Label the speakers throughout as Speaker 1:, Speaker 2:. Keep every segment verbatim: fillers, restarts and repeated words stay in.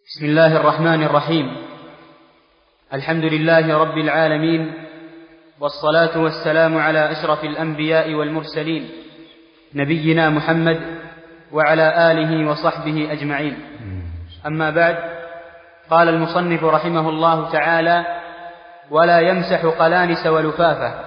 Speaker 1: بسم الله الرحمن الرحيم. الحمد لله رب العالمين، والصلاة والسلام على أشرف الأنبياء والمرسلين نبينا محمد وعلى آله وصحبه أجمعين. أما بعد، قال المصنف رحمه الله تعالى: ولا يمسح قلانس ولفافة.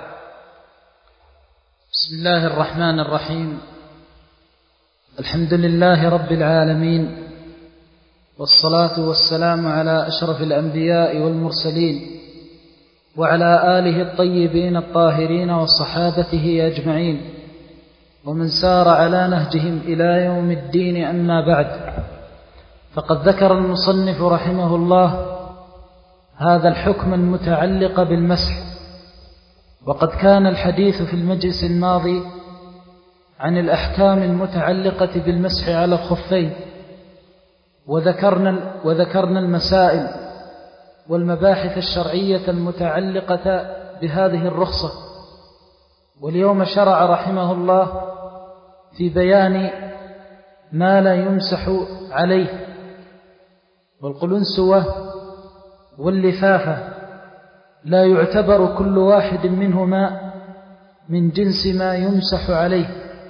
Speaker 2: بسم الله الرحمن الرحيم. الحمد لله رب العالمين، والصلاة والسلام على أشرف الأنبياء والمرسلين وعلى آله الطيبين الطاهرين وصحابته أجمعين ومن سار على نهجهم إلى يوم الدين. أما بعد، فقد ذكر المصنف رحمه الله هذا الحكم المتعلق بالمسح، وقد كان الحديث في المجلس الماضي عن الأحكام المتعلقة بالمسح على الخفين، وذكرنا, وذكرنا المسائل والمباحث الشرعية المتعلقة بهذه الرخصة. واليوم شرع رحمه الله في بيان ما لا يمسح عليه، والقلنسوة واللفافة لا يعتبر كل واحد منهما من جنس ما يمسح عليه،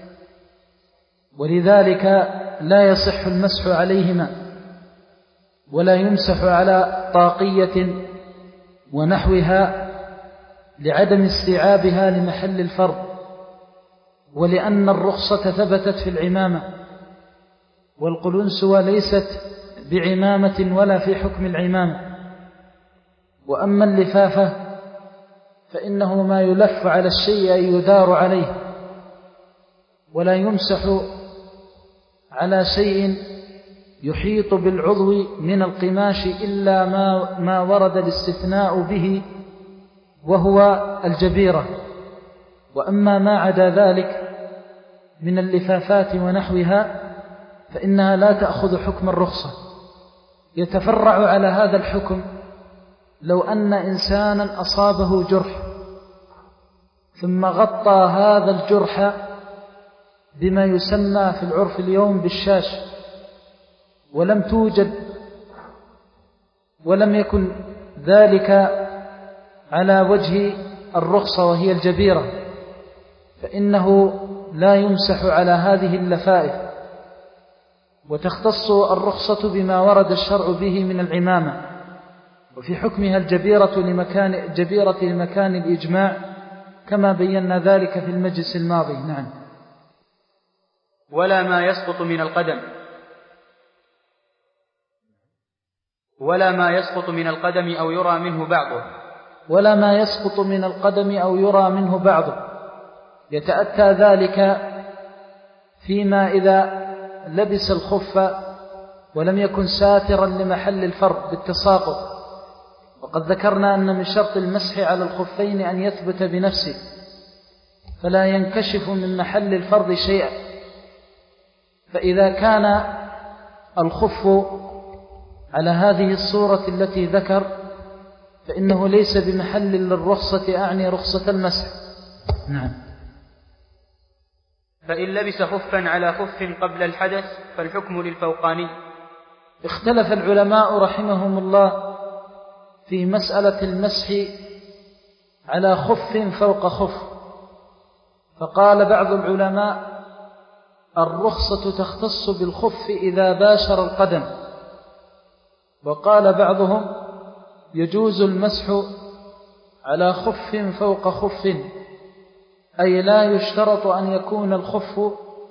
Speaker 2: ولذلك لا يصح المسح عليهما، ولا يمسح على طاقية ونحوها لعدم استيعابها لمحل الفرض، ولأن الرخصة ثبتت في العمامة، والقلنسوة ليست بعمامة ولا في حكم العمامة. وأما اللفافة فإنه ما يلف على الشيء أن يدار عليه، ولا يمسح على شيء يحيط بالعضو من القماش إلا ما, ما ورد الاستثناء به وهو الجبيرة. وأما ما عدا ذلك من اللفافات ونحوها فإنها لا تأخذ حكم الرخصة. يتفرع على هذا الحكم لو أن إنسانا أصابه جرح ثم غطى هذا الجرح بما يسمى في العرف اليوم بالشاش، ولم توجد ولم يكن ذلك على وجه الرخصة وهي الجبيرة، فإنه لا يمسح على هذه اللفائف، وتختص الرخصة بما ورد الشرع به من العمامة، وفي حكمها الجبيرة لمكان, جبيرة لمكان الإجماع كما بينا ذلك في المجلس الماضي. نعم.
Speaker 1: ولا ما يسقط من القدم ولا ما يسقط من القدم أو يرى منه بعضه
Speaker 2: ولا ما يسقط من القدم أو يرى منه بعضه. يتأتى ذلك فيما إذا لبس الخف ولم يكن ساترا لمحل الفرض بالتساقط، وقد ذكرنا أن من شرط المسح على الخفين أن يثبت بنفسه فلا ينكشف من محل الفرض شيئا. فإذا كان الخف على هذه الصورة التي ذكر فإنه ليس بمحل للرخصة، أعني رخصة المسح. نعم.
Speaker 1: فإن لبس خفا على خف قبل الحدث فالحكم للفوقاني.
Speaker 2: اختلف العلماء رحمهم الله في مسألة المسح على خف فوق خف، فقال بعض العلماء الرخصة تختص بالخف إذا باشر القدم، وقال بعضهم يجوز المسح على خف فوق خف، أي لا يشترط أن يكون الخف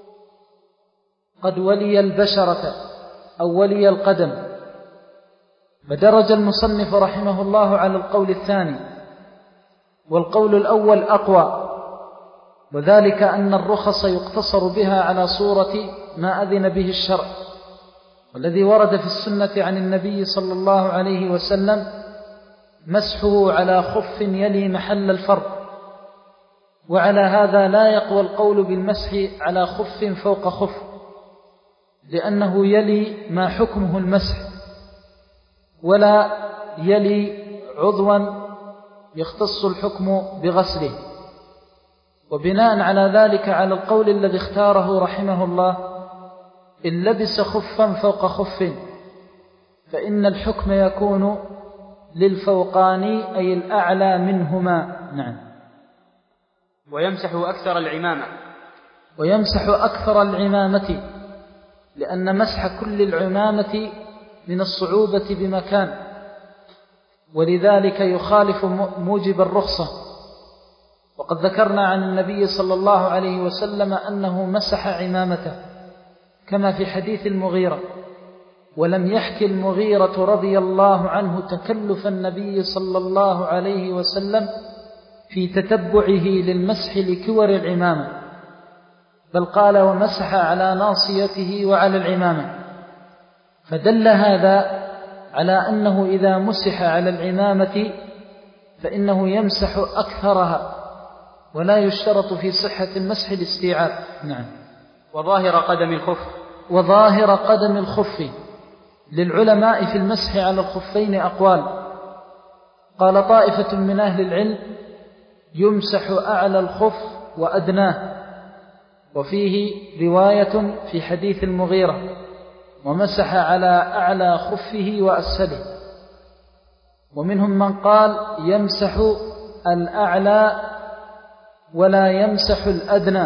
Speaker 2: قد ولي البشرة أو ولي القدم. فدرج المصنف رحمه الله على القول الثاني، والقول الأول أقوى، وذلك أن الرخص يقتصر بها على صورة ما أذن به الشرع، والذي ورد في السنة عن النبي صلى الله عليه وسلم مسحه على خف يلي محل الفرض. وعلى هذا لا يقوى القول بالمسح على خف فوق خف، لأنه يلي ما حكمه المسح، ولا يلي عضوا يختص الحكم بغسله. وبناء على ذلك على القول الذي اختاره رحمه الله إن لبس خفا فوق خف فإن الحكم يكون للفوقاني أي الأعلى منهما. نعم.
Speaker 1: ويمسح أكثر العمامة
Speaker 2: ويمسح أكثر العمامة لأن مسح كل العمامة من الصعوبة بمكان، ولذلك يخالف موجب الرخصة. وقد ذكرنا عن النبي صلى الله عليه وسلم أنه مسح عمامته كما في حديث المغيرة، ولم يحكي المغيرة رضي الله عنه تكلف النبي صلى الله عليه وسلم في تتبعه للمسح لكور العمامة، بل قال ومسح على ناصيته وعلى العمامة، فدل هذا على أنه إذا مسح على العمامة فإنه يمسح أكثرها، ولا يشترط في صحة المسح الاستيعاب. نعم.
Speaker 1: وظاهر قدم الخف
Speaker 2: وظاهر قدم الخف للعلماء في المسح على الخفين أقوال. قال طائفة من أهل العلم يمسح أعلى الخف وأدناه، وفيه رواية في حديث المغيرة ومسح على أعلى خفه وأسفله. ومنهم من قال يمسح الأعلى ولا يمسح الأدنى،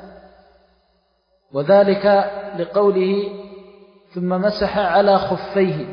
Speaker 2: وذلك لقوله ثم مسح على خفيه،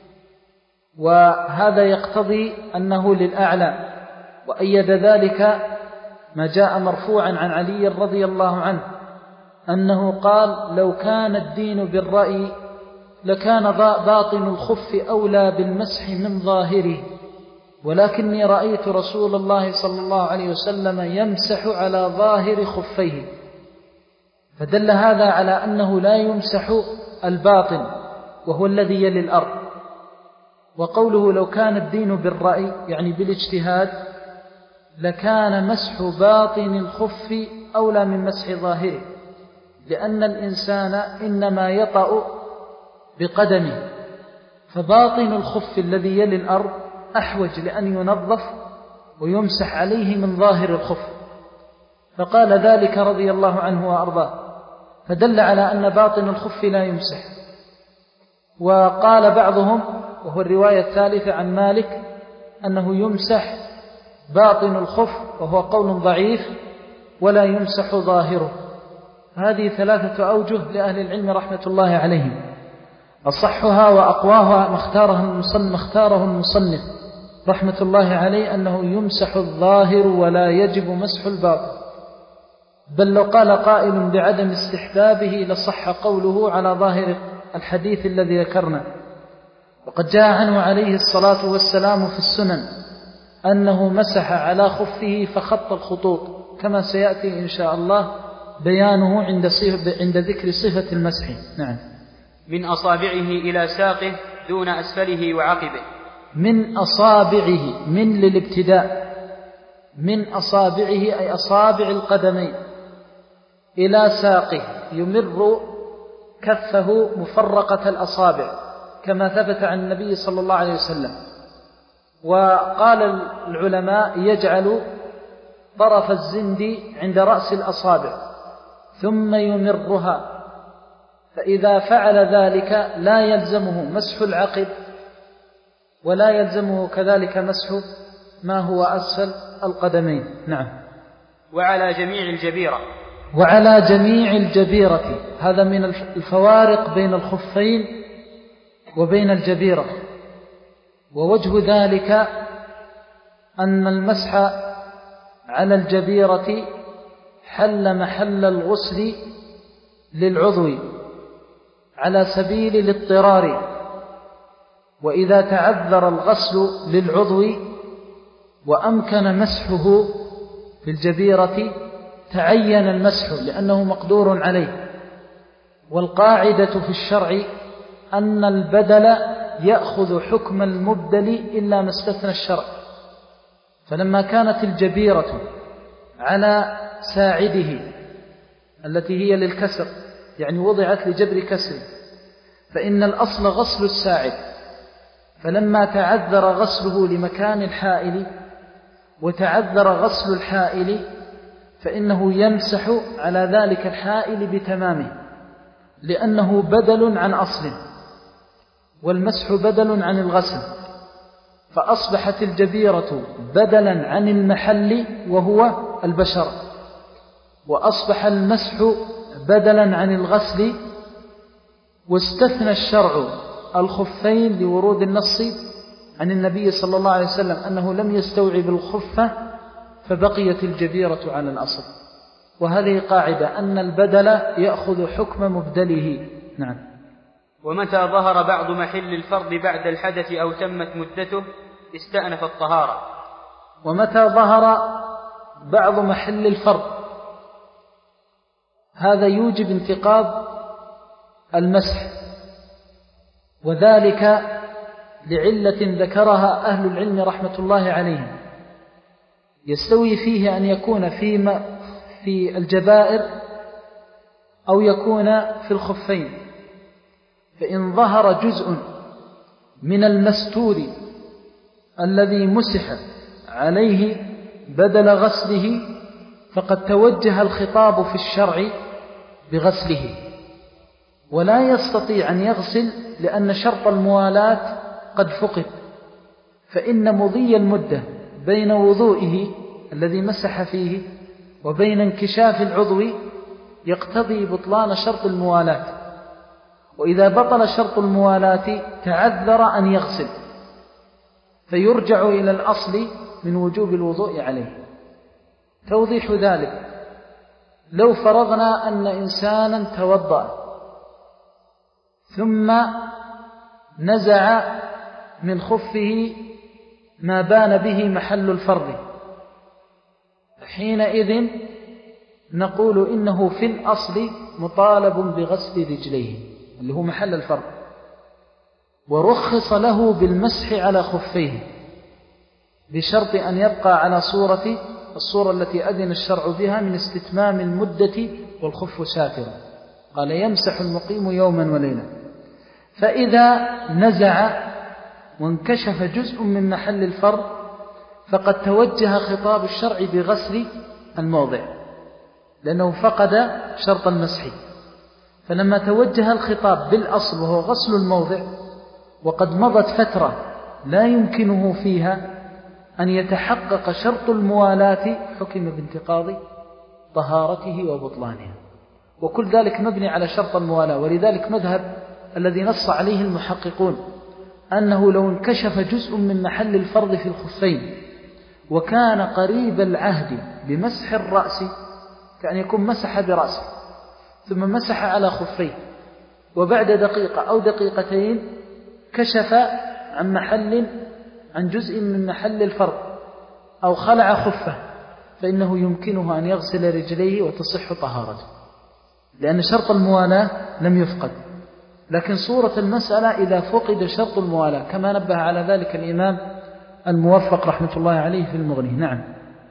Speaker 2: وهذا يقتضي أنه للأعلى. وأيد ذلك ما جاء مرفوعا عن علي رضي الله عنه أنه قال لو كان الدين بالرأي لكان باطن الخف أولى بالمسح من ظاهره، ولكني رأيت رسول الله صلى الله عليه وسلم يمسح على ظاهر خفيه، فدل هذا على أنه لا يمسح الباطن وهو الذي يلي الأرض. وقوله لو كان الدين بالرأي يعني بالاجتهاد لكان مسح باطن الخف أولى من مسح ظاهره، لأن الإنسان إنما يطأ بقدمه، فباطن الخف الذي يلي الأرض أحوج لأن ينظف ويمسح عليه من ظاهر الخف، فقال ذلك رضي الله عنه وأرضاه، فدل على أن باطن الخف لا يمسح. وقال بعضهم وهو الرواية الثالثة عن مالك أنه يمسح باطن الخف، وهو قول ضعيف، ولا يمسح ظاهره. هذه ثلاثة أوجه لأهل العلم رحمة الله عليهم، أصحها وأقواها مختاره المصنف, مختاره المصنف رحمة الله عليه أنه يمسح الظاهر ولا يجب مسح الباطن، بل لو قال قائل بعدم استحبابه لصح قوله على ظاهر الحديث الذي ذكرنا. وقد جاء عنه عليه الصلاة والسلام في السنن أنه مسح على خفه فخط الخطوط، كما سيأتي إن شاء الله بيانه عند, عند ذكر صفة المسح. نعم.
Speaker 1: من أصابعه إلى ساقه دون أسفله وعقبه.
Speaker 2: من أصابعه، من للابتداء، من أصابعه أي أصابع القدمين، إلى ساقه يمر كفه مفرقة الأصابع كما ثبت عن النبي صلى الله عليه وسلم. وقال العلماء يجعل طرف الزند عند رأس الأصابع ثم يمرها، فإذا فعل ذلك لا يلزمه مسح العقب ولا يلزمه كذلك مسح ما هو أسفل القدمين. نعم.
Speaker 1: وعلى جميع الجبيرة.
Speaker 2: وعلى جميع الجبيرة، هذا من الفوارق بين الخفين وبين الجبيرة. ووجه ذلك أن المسح على الجبيرة حل محل الغسل للعضو على سبيل الاضطرار، وإذا تعذر الغسل للعضو وأمكن مسحه في الجبيرة تعين المسح لأنه مقدور عليه. والقاعدة في الشرع أن البدل يأخذ حكم المبدل إلا ما استثنى الشرع، فلما كانت الجبيرة على ساعده التي هي للكسر يعني وضعت لجبر كسر، فإن الأصل غسل الساعد، فلما تعذر غسله لمكان الحائل وتعذر غسل الحائل فإنه يمسح على ذلك الحائل بتمامه، لأنه بدل عن أصل. والمسح بدل عن الغسل، فأصبحت الجبيرة بدلا عن المحل وهو البشرة، وأصبح المسح بدلا عن الغسل. واستثنى الشرع الخفين لورود النص عن النبي صلى الله عليه وسلم أنه لم يستوعب الخفة، فبقيت الجبيرة على الأصل. وهذه قاعدة أن البدل يأخذ حكم مبدله. نعم.
Speaker 1: ومتى ظهر بعض محل الفرض بعد الحدث أو تمت مدته استأنف الطهارة.
Speaker 2: ومتى ظهر بعض محل الفرض هذا يوجب انتقاض المسح، وذلك لعلة ذكرها أهل العلم رحمة الله عليهم. يستوي فيه أن يكون في في الجبائر أو يكون في الخفين. فإن ظهر جزء من المستور الذي مسح عليه بدل غسله فقد توجه الخطاب في الشرع بغسله، ولا يستطيع أن يغسل لأن شرط الموالاة قد فقد، فإن مضي المدة بين وضوئه الذي مسح فيه وبين انكشاف العضو يقتضي بطلان شرط الموالاة. وإذا بطل شرط الموالاة تعذر أن يغسل، فيرجع إلى الأصل من وجوب الوضوء عليه. توضيح ذلك: لو فرضنا أن إنسانا توضأ ثم نزع من خفه ما بان به محل الفرض، حينئذ نقول إنه في الأصل مطالب بغسل رجليه اللي هو محل الفرض، ورخص له بالمسح على خفيه بشرط أن يبقى على صورة الصورة التي أذن الشرع بها من استتمام المدة والخف ساترا. قال: يمسح المقيم يوما وليلة. فإذا نزع وانكشف جزء من محل الفرض فقد توجه خطاب الشرع بغسل الموضع، لأنه فقد شرط المسح. فلما توجه الخطاب بالأصل وهو غسل الموضع وقد مضت فترة لا يمكنه فيها أن يتحقق شرط الموالاة، حكم بانتقاض طهارته وبطلانها. وكل ذلك مبني على شرط الموالاة. ولذلك مذهب الذي نص عليه المحققون أنه لو انكشف جزء من محل الفرض في الخفين وكان قريب العهد بمسح الرأس، كأن يكون مسح برأسه ثم مسح على خفيه، وبعد دقيقة أو دقيقتين كشف عن محل عن جزء من محل الفرض أو خلع خفه، فإنه يمكنه أن يغسل رجليه وتصح طهارته، لأن شرط الموالاة لم يفقد. لكن صورة المسألة إذا فقد شرط الموالاة، كما نبه على ذلك الإمام الموفق رحمة الله عليه في المغني. نعم.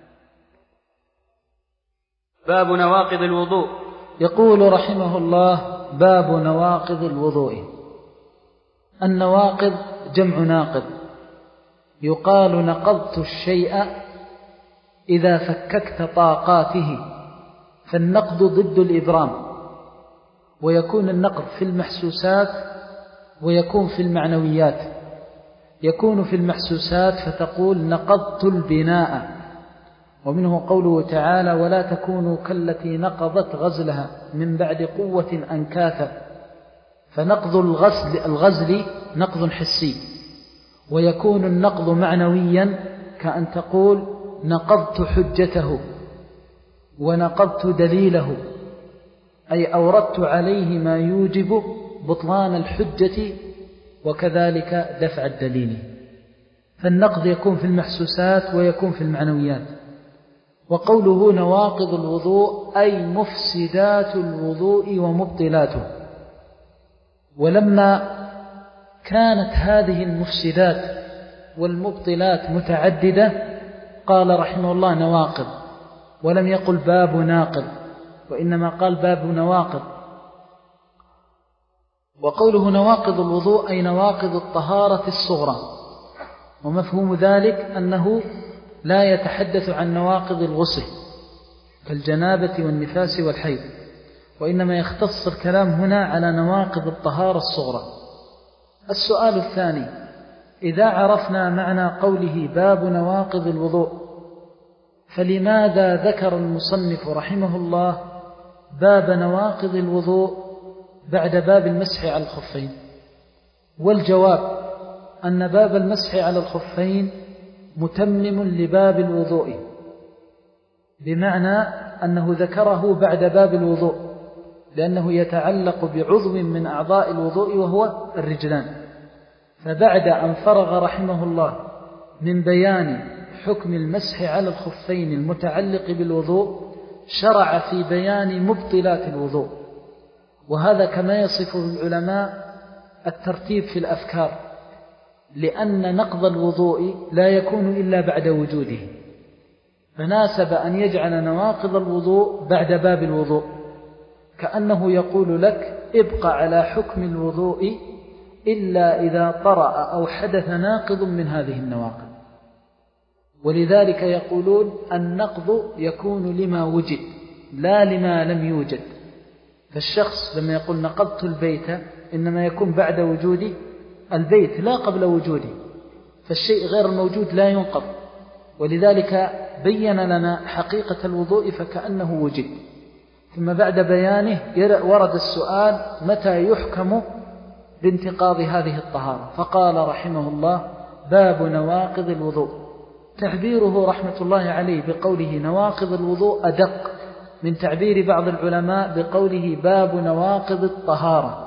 Speaker 1: باب نواقض الوضوء.
Speaker 2: يقول رحمه الله: باب نواقض الوضوء. النواقض جمع ناقض، يقال نقضت الشيء إذا فككت طاقاته، فالنقض ضد الإبرام، ويكون النقض في المحسوسات ويكون في المعنويات. يكون في المحسوسات فتقول نقضت البناء، ومنه قوله تعالى: ولا تكونوا كالتي نقضت غزلها من بعد قوة أنكاثا. فنقض الغزل, الغزل نقض حسي. ويكون النقض معنويا كأن تقول نقضت حجته ونقضت دليله، أي أوردت عليه ما يوجب بطلان الحجة وكذلك دفع الدليل. فالنقض يكون في المحسوسات ويكون في المعنويات. وقوله نواقض الوضوء أي مفسدات الوضوء ومبطلاته. ولما كانت هذه المفسدات والمبطلات متعددة قال رحمه الله نواقض، ولم يقل باب ناقض، وإنما قال باب نواقض. وقوله نواقض الوضوء أي نواقض الطهارة الصغرى، ومفهوم ذلك أنه لا يتحدث عن نواقض الغسل كالجنابة والنفاس والحيض، وإنما يختص الكلام هنا على نواقض الطهارة الصغرى. السؤال الثاني: إذا عرفنا معنى قوله باب نواقض الوضوء، فلماذا ذكر المصنف رحمه الله باب نواقض الوضوء بعد باب المسح على الخفين؟ والجواب أن باب المسح على الخفين متمم لباب الوضوء، بمعنى أنه ذكره بعد باب الوضوء لأنه يتعلق بعضو من أعضاء الوضوء وهو الرجلان. فبعد أن فرغ رحمه الله من بيان حكم المسح على الخفين المتعلق بالوضوء، شرع في بيان مبطلات الوضوء، وهذا كما يصفه العلماء الترتيب في الأفكار، لأن نقض الوضوء لا يكون إلا بعد وجوده، فناسب أن يجعل نواقض الوضوء بعد باب الوضوء، كأنه يقول لك ابقى على حكم الوضوء إلا إذا طرأ أو حدث ناقض من هذه النواقض. ولذلك يقولون النقض يكون لما وجد لا لما لم يوجد. فالشخص لما يقول نقضت البيت إنما يكون بعد وجود البيت لا قبل وجوده، فالشيء غير الموجود لا ينقض. ولذلك بين لنا حقيقة الوضوء فكأنه وجد. ثم بعد بيانه ورد السؤال متى يحكم بانتقاض هذه الطهارة، فقال رحمه الله باب نواقض الوضوء. تعبيره رحمة الله عليه بقوله نواقض الوضوء أدق من تعبير بعض العلماء بقوله باب نواقض الطهارة،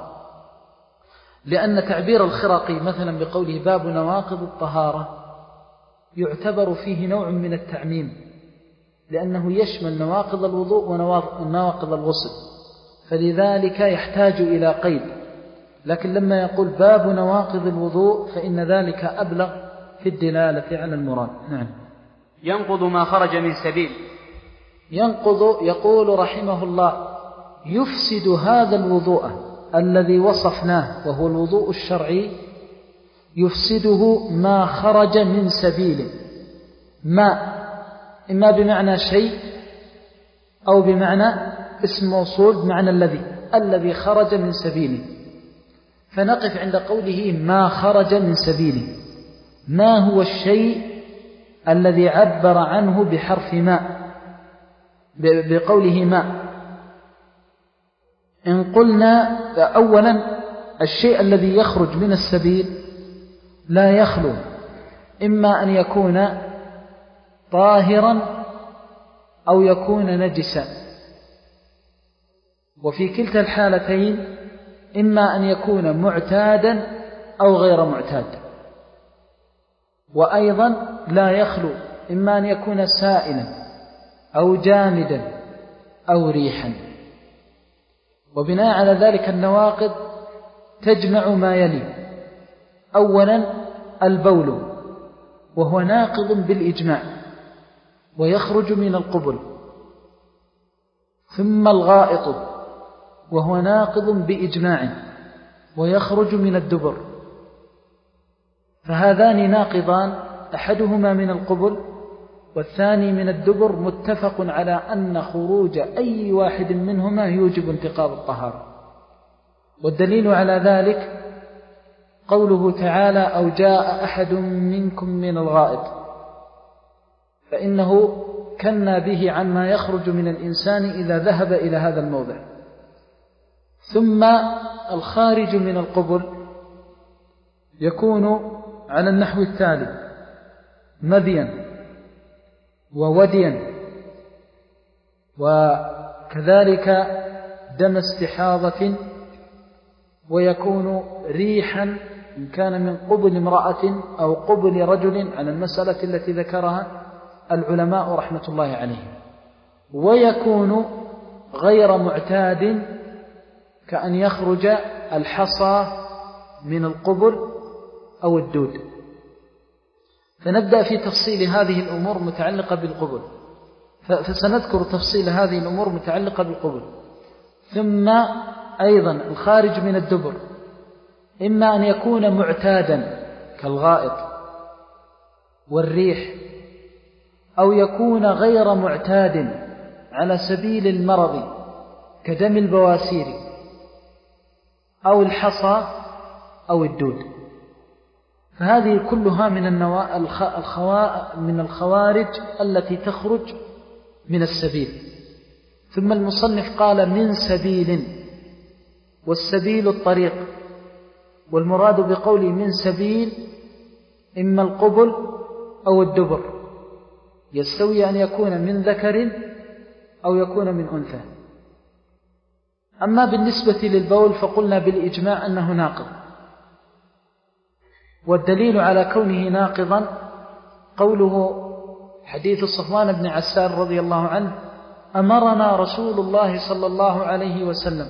Speaker 2: لأن تعبير الخرقي مثلا بقوله باب نواقض الطهارة يعتبر فيه نوع من التعميم، لأنه يشمل نواقض الوضوء ونواقض الغسل، فلذلك يحتاج إلى قيد. لكن لما يقول باب نواقض الوضوء فإن ذلك أبلغ في الدلالة على المراد. نعم.
Speaker 1: ينقض ما خرج من سبيل.
Speaker 2: ينقض، يقول رحمه الله يفسد هذا الوضوء الذي وصفناه وهو الوضوء الشرعي، يفسده ما خرج من سبيل. ما إما بمعنى شيء أو بمعنى اسم موصول بمعنى الذي الذي خرج من سبيله. فنقف عند قوله ما خرج من سبيله. ما هو الشيء الذي عبر عنه بحرف ما بقوله ما؟ إن قلنا أولا الشيء الذي يخرج من السبيل لا يخلو إما أن يكون طاهرا أو يكون نجسا، وفي كلتا الحالتين إما أن يكون معتادا أو غير معتاد. وأيضا لا يخلو إما أن يكون سائلا أو جامدا أو ريحا. وبناء على ذلك النواقض تجمع ما يلي: أولا البول وهو ناقض بالإجماع ويخرج من القبل، ثم الغائط وهو ناقض بإجماع ويخرج من الدبر. فهذان ناقضان، أحدهما من القبل والثاني من الدبر، متفق على أن خروج أي واحد منهما يوجب انتقاض الطهارة. والدليل على ذلك قوله تعالى أو جاء أحد منكم من الغائط، فإنه كنا به عن ما يخرج من الإنسان إذا ذهب إلى هذا الموضع. ثم الخارج من القبل يكون على النحو التالي: مذيا ووديا، وكذلك دم استحاضة، ويكون ريحا إن كان من قبل امرأة أو قبل رجل على المسألة التي ذكرها العلماء رحمة الله عليهم، ويكون غير معتاد كأن يخرج الحصى من القبل أو الدود. فنبدأ في تفصيل هذه الأمور متعلقة بالقبل، فسنذكر تفصيل هذه الأمور متعلقة بالقبل. ثم أيضا الخارج من الدبر إما أن يكون معتادا كالغائط والريح، أو يكون غير معتاد على سبيل المرض كدم البواسير أو الحصى أو الدود. فهذه كلها من النوا... الخوا... من الخوارج التي تخرج من السبيل. ثم المصنف قال من سبيل، والسبيل الطريق، والمراد بقوله من سبيل إما القبل أو الدبر، يستوي أن يكون من ذكر أو يكون من أنثى. أما بالنسبة للبول فقلنا بالإجماع أنه ناقض، والدليل على كونه ناقضا قوله حديث صفوان بن عسال رضي الله عنه: أمرنا رسول الله صلى الله عليه وسلم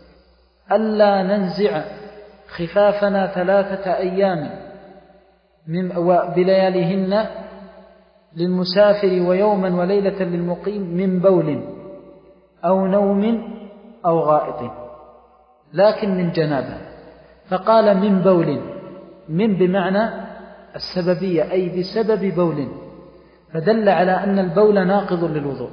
Speaker 2: ألا ننزع خفافنا ثلاثة أيام من بلياليهن للمسافر ويوما وليلة للمقيم من بول أو نوم أو غائط، لكن من جنابه. فقال من بول، من بمعنى السببية، أي بسبب بول، فدل على أن البول ناقض للوضوء.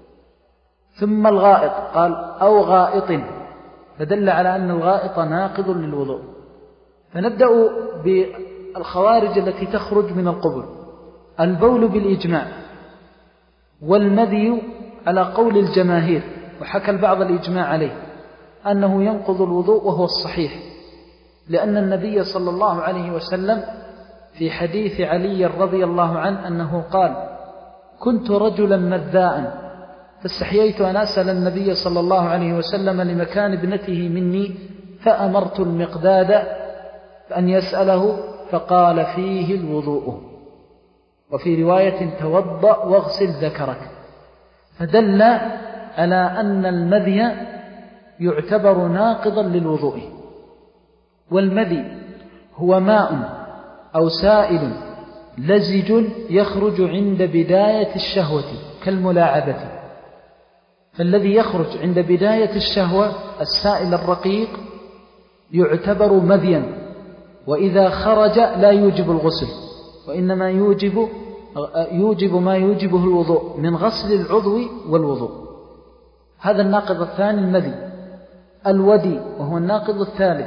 Speaker 2: ثم الغائط قال أو غائط، فدل على أن الغائط ناقض للوضوء. فنبدأ بالخوارج التي تخرج من القبل. البول بالإجماع، والمذي على قول الجماهير، وحكى البعض الإجماع عليه أنه ينقض الوضوء، وهو الصحيح، لأن النبي صلى الله عليه وسلم في حديث علي رضي الله عنه أنه قال: كنت رجلا مذاء فاستحييت أن أسأل النبي صلى الله عليه وسلم لمكان ابنته مني، فأمرت المقداد أن يسأله فقال: فيه الوضوء. وفي رواية: توضأ واغسل ذكرك. فدل على أن المذي يعتبر ناقضا للوضوء. والمذي هو ماء أو سائل لزج يخرج عند بداية الشهوة كالملاعبة. فالذي يخرج عند بداية الشهوة السائل الرقيق يعتبر مذيا، وإذا خرج لا يوجب الغسل، وإنما يوجب يوجب ما يوجبه الوضوء من غسل العضو والوضوء. هذا الناقض الثاني المذي. الودي وهو الناقض الثالث،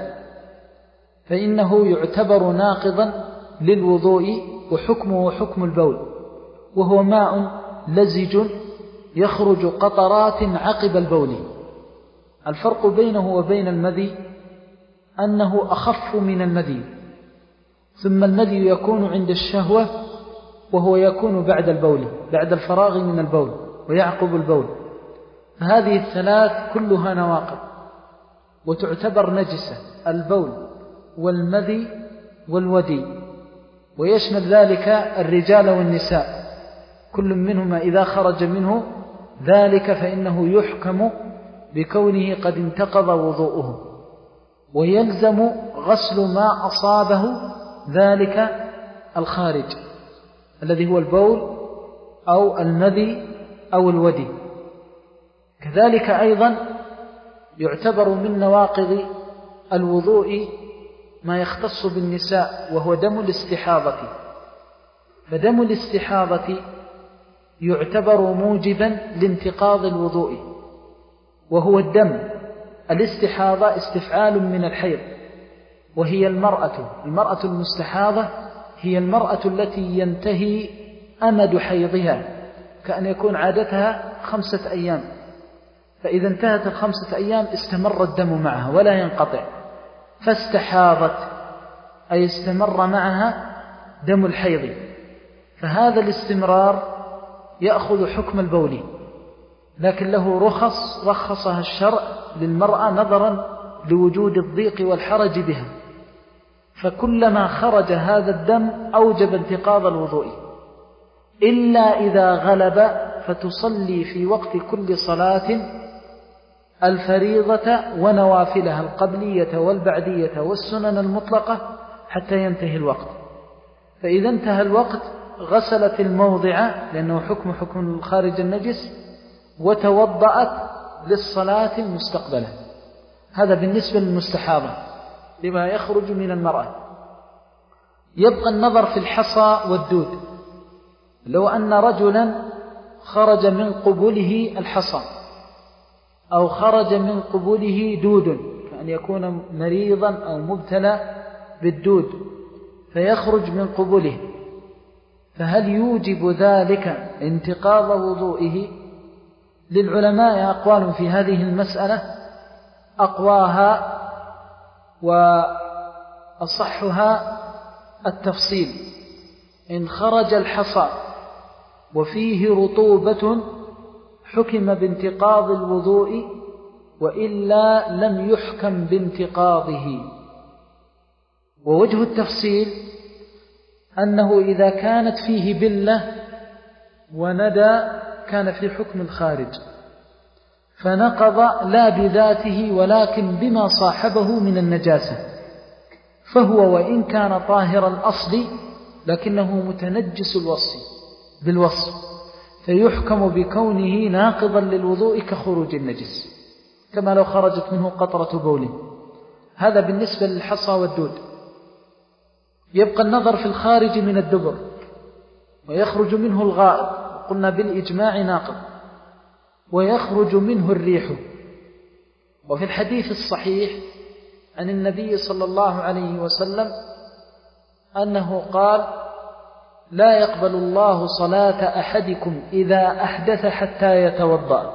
Speaker 2: فإنه يعتبر ناقضا للوضوء، وحكمه حكم البول، وهو ماء لزج يخرج قطرات عقب البول. الفرق بينه وبين المذي أنه أخف من المذي. ثم المذي يكون عند الشهوة، وهو يكون بعد البول، بعد الفراغ من البول ويعقب البول. فهذه الثلاث كلها نواقض وتعتبر نجسة: البول والمذي والودي، ويشمل ذلك الرجال والنساء، كل منهما إذا خرج منه ذلك فإنه يحكم بكونه قد انتقض وضوءه، ويلزم غسل ما أصابه ذلك الخارج الذي هو البول أو المذي أو الودي. كذلك أيضا يعتبر من نواقض الوضوء ما يختص بالنساء، وهو دم الاستحاضة. فدم الاستحاضة يعتبر موجبا لانتقاض الوضوء، وهو الدم الاستحاضة استفعال من الحيض، وهي المرأة المرأة المستحاضة هي المرأة التي ينتهي أمد حيضها، كأن يكون عادتها خمسة أيام، فإذا انتهت الخمسة أيام استمر الدم معها ولا ينقطع، فاستحاضت أي استمر معها دم الحيض. فهذا الاستمرار يأخذ حكم البول، لكن له رخص رخصها الشرع للمرأة نظرا لوجود الضيق والحرج بها. فكلما خرج هذا الدم أوجب انتقاض الوضوء، إلا إذا غلب فتصلي في وقت كل صلاة الفريضة ونوافلها القبلية والبعدية والسنن المطلقة حتى ينتهي الوقت. فإذا انتهى الوقت غسلت الموضع لأنه حكم حكم الخارج النجس، وتوضأت للصلاة المستقبلة. هذا بالنسبة للمستحاضة لما يخرج من المرأة. يبقى النظر في الحصى والدود. لو أن رجلا خرج من قبله الحصى أو خرج من قبله دود، كأن يكون مريضا أو مبتلى بالدود فيخرج من قبله، فهل يوجب ذلك انتقاض وضوئه؟ للعلماء أقوال في هذه المسألة، أقواها وأصحها التفصيل. إن خرج الحصى وفيه رطوبة حكم بانتقاض الوضوء، وإلا لم يحكم بانتقاضه. ووجه التفصيل أنه إذا كانت فيه بلة وندى كان في حكم الخارج، فنقض لا بذاته ولكن بما صاحبه من النجاسة، فهو وإن كان طاهر الأصل لكنه متنجس الوصف بالوصف، فيحكم بكونه ناقضا للوضوء كخروج النجس، كما لو خرجت منه قطرة بول. هذا بالنسبة للحصى والدود. يبقى النظر في الخارج من الدبر، ويخرج منه الغائط، قلنا بالإجماع ناقض، ويخرج منه الريح. وفي الحديث الصحيح عن النبي صلى الله عليه وسلم أنه قال: لا يقبل الله صلاة أحدكم إذا أحدث حتى يتوضأ.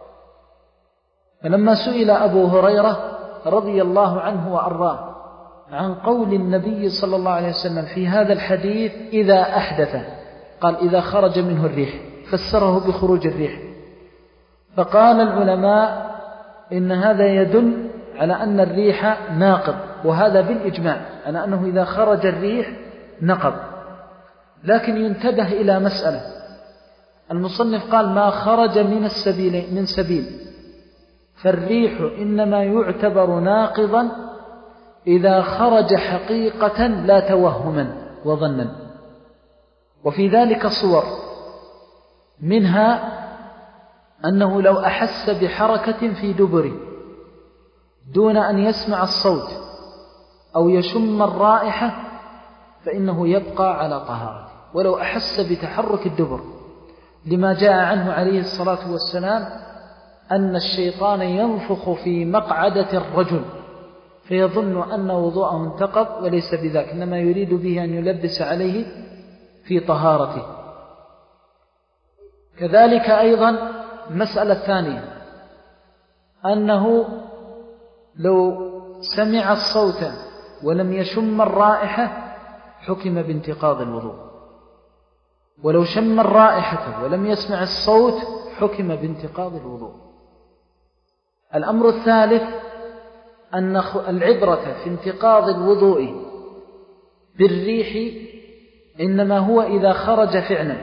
Speaker 2: فلما سئل أبو هريرة رضي الله عنه وأرضاه عن قول النبي صلى الله عليه وسلم في هذا الحديث إذا أحدث، قال: إذا خرج منه الريح، فسره بخروج الريح. فقال العلماء إن هذا يدل على أن الريح ناقض، وهذا بالإجماع على أنه إذا خرج الريح نقض. لكن ينتبه إلى مسألة، المصنف قال: ما خرج من السبيل من سبيل، فالريح إنما يعتبر ناقضا إذا خرج حقيقة لا توهما وظنا. وفي ذلك صور، منها أنه لو أحس بحركة في دبره دون أن يسمع الصوت أو يشم الرائحة فإنه يبقى على طهارته، ولو أحس بتحرك الدبر، لما جاء عنه عليه الصلاة والسلام أن الشيطان ينفخ في مقعدة الرجل فيظن أن وضوءه انتقض، وليس بذاك، إنما يريد به أن يلبس عليه في طهارته. كذلك أيضا المسألة الثانية أنه لو سمع الصوت ولم يشم الرائحة حكم بانتقاض الوضوء، ولو شم الرائحة ولم يسمع الصوت حكم بانتقاض الوضوء. الأمر الثالث أن العبرة في انتقاض الوضوء بالريح إنما هو إذا خرج فعلا،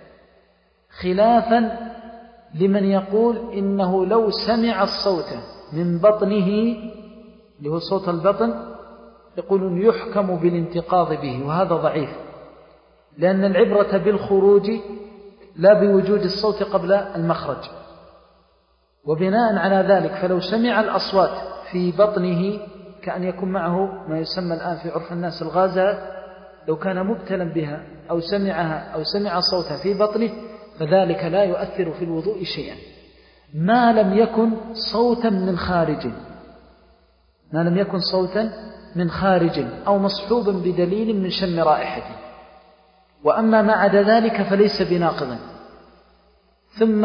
Speaker 2: خلافا لمن يقول إنه لو سمع الصوت من بطنه، اللي هو صوت البطن، يقولون يحكم بالانتقاض به، وهذا ضعيف، لأن العبرة بالخروج لا بوجود الصوت قبل المخرج. وبناء على ذلك فلو سمع الأصوات في بطنه، كأن يكون معه ما يسمى الآن في عرف الناس الغازة، لو كان مبتلا بها أو سمعها أو سمع صوتها في بطنه فذلك لا يؤثر في الوضوء شيئا، ما لم يكن صوتا من خارج، ما لم يكن صوتا من خارج أو مصحوبا بدليل من شم رائحته. وأما ما عدا ذلك فليس بناقض. ثم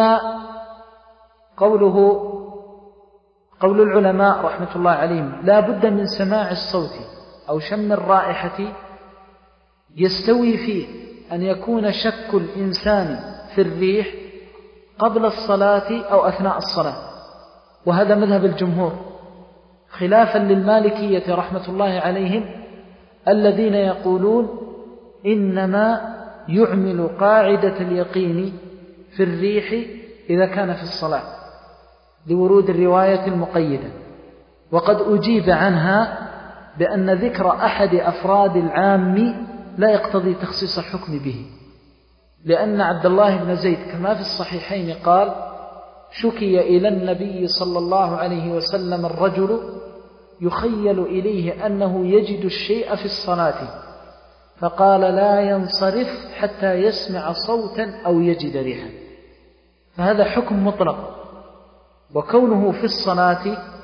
Speaker 2: قوله قول العلماء رحمة الله عليهم: لا بد من سماع الصوت أو شم الرائحة، يستوي فيه أن يكون شك الإنسان في الريح قبل الصلاة أو أثناء الصلاة، وهذا مذهب الجمهور، خلافا للمالكية رحمة الله عليهم الذين يقولون إنما يعمل قاعدة اليقين في الريح إذا كان في الصلاة، لورود الرواية المقيدة. وقد أجيب عنها بأن ذكر أحد أفراد العام لا يقتضي تخصيص الحكم به، لأن عبد الله بن زيد كما في الصحيحين قال: شكي إلى النبي صلى الله عليه وسلم الرجل يخيل إليه أنه يجد الشيء في الصلاة، فقال: لا ينصرف حتى يسمع صوتا أو يجد ريحا. فهذا حكم مطلق، وكونه في الصلاة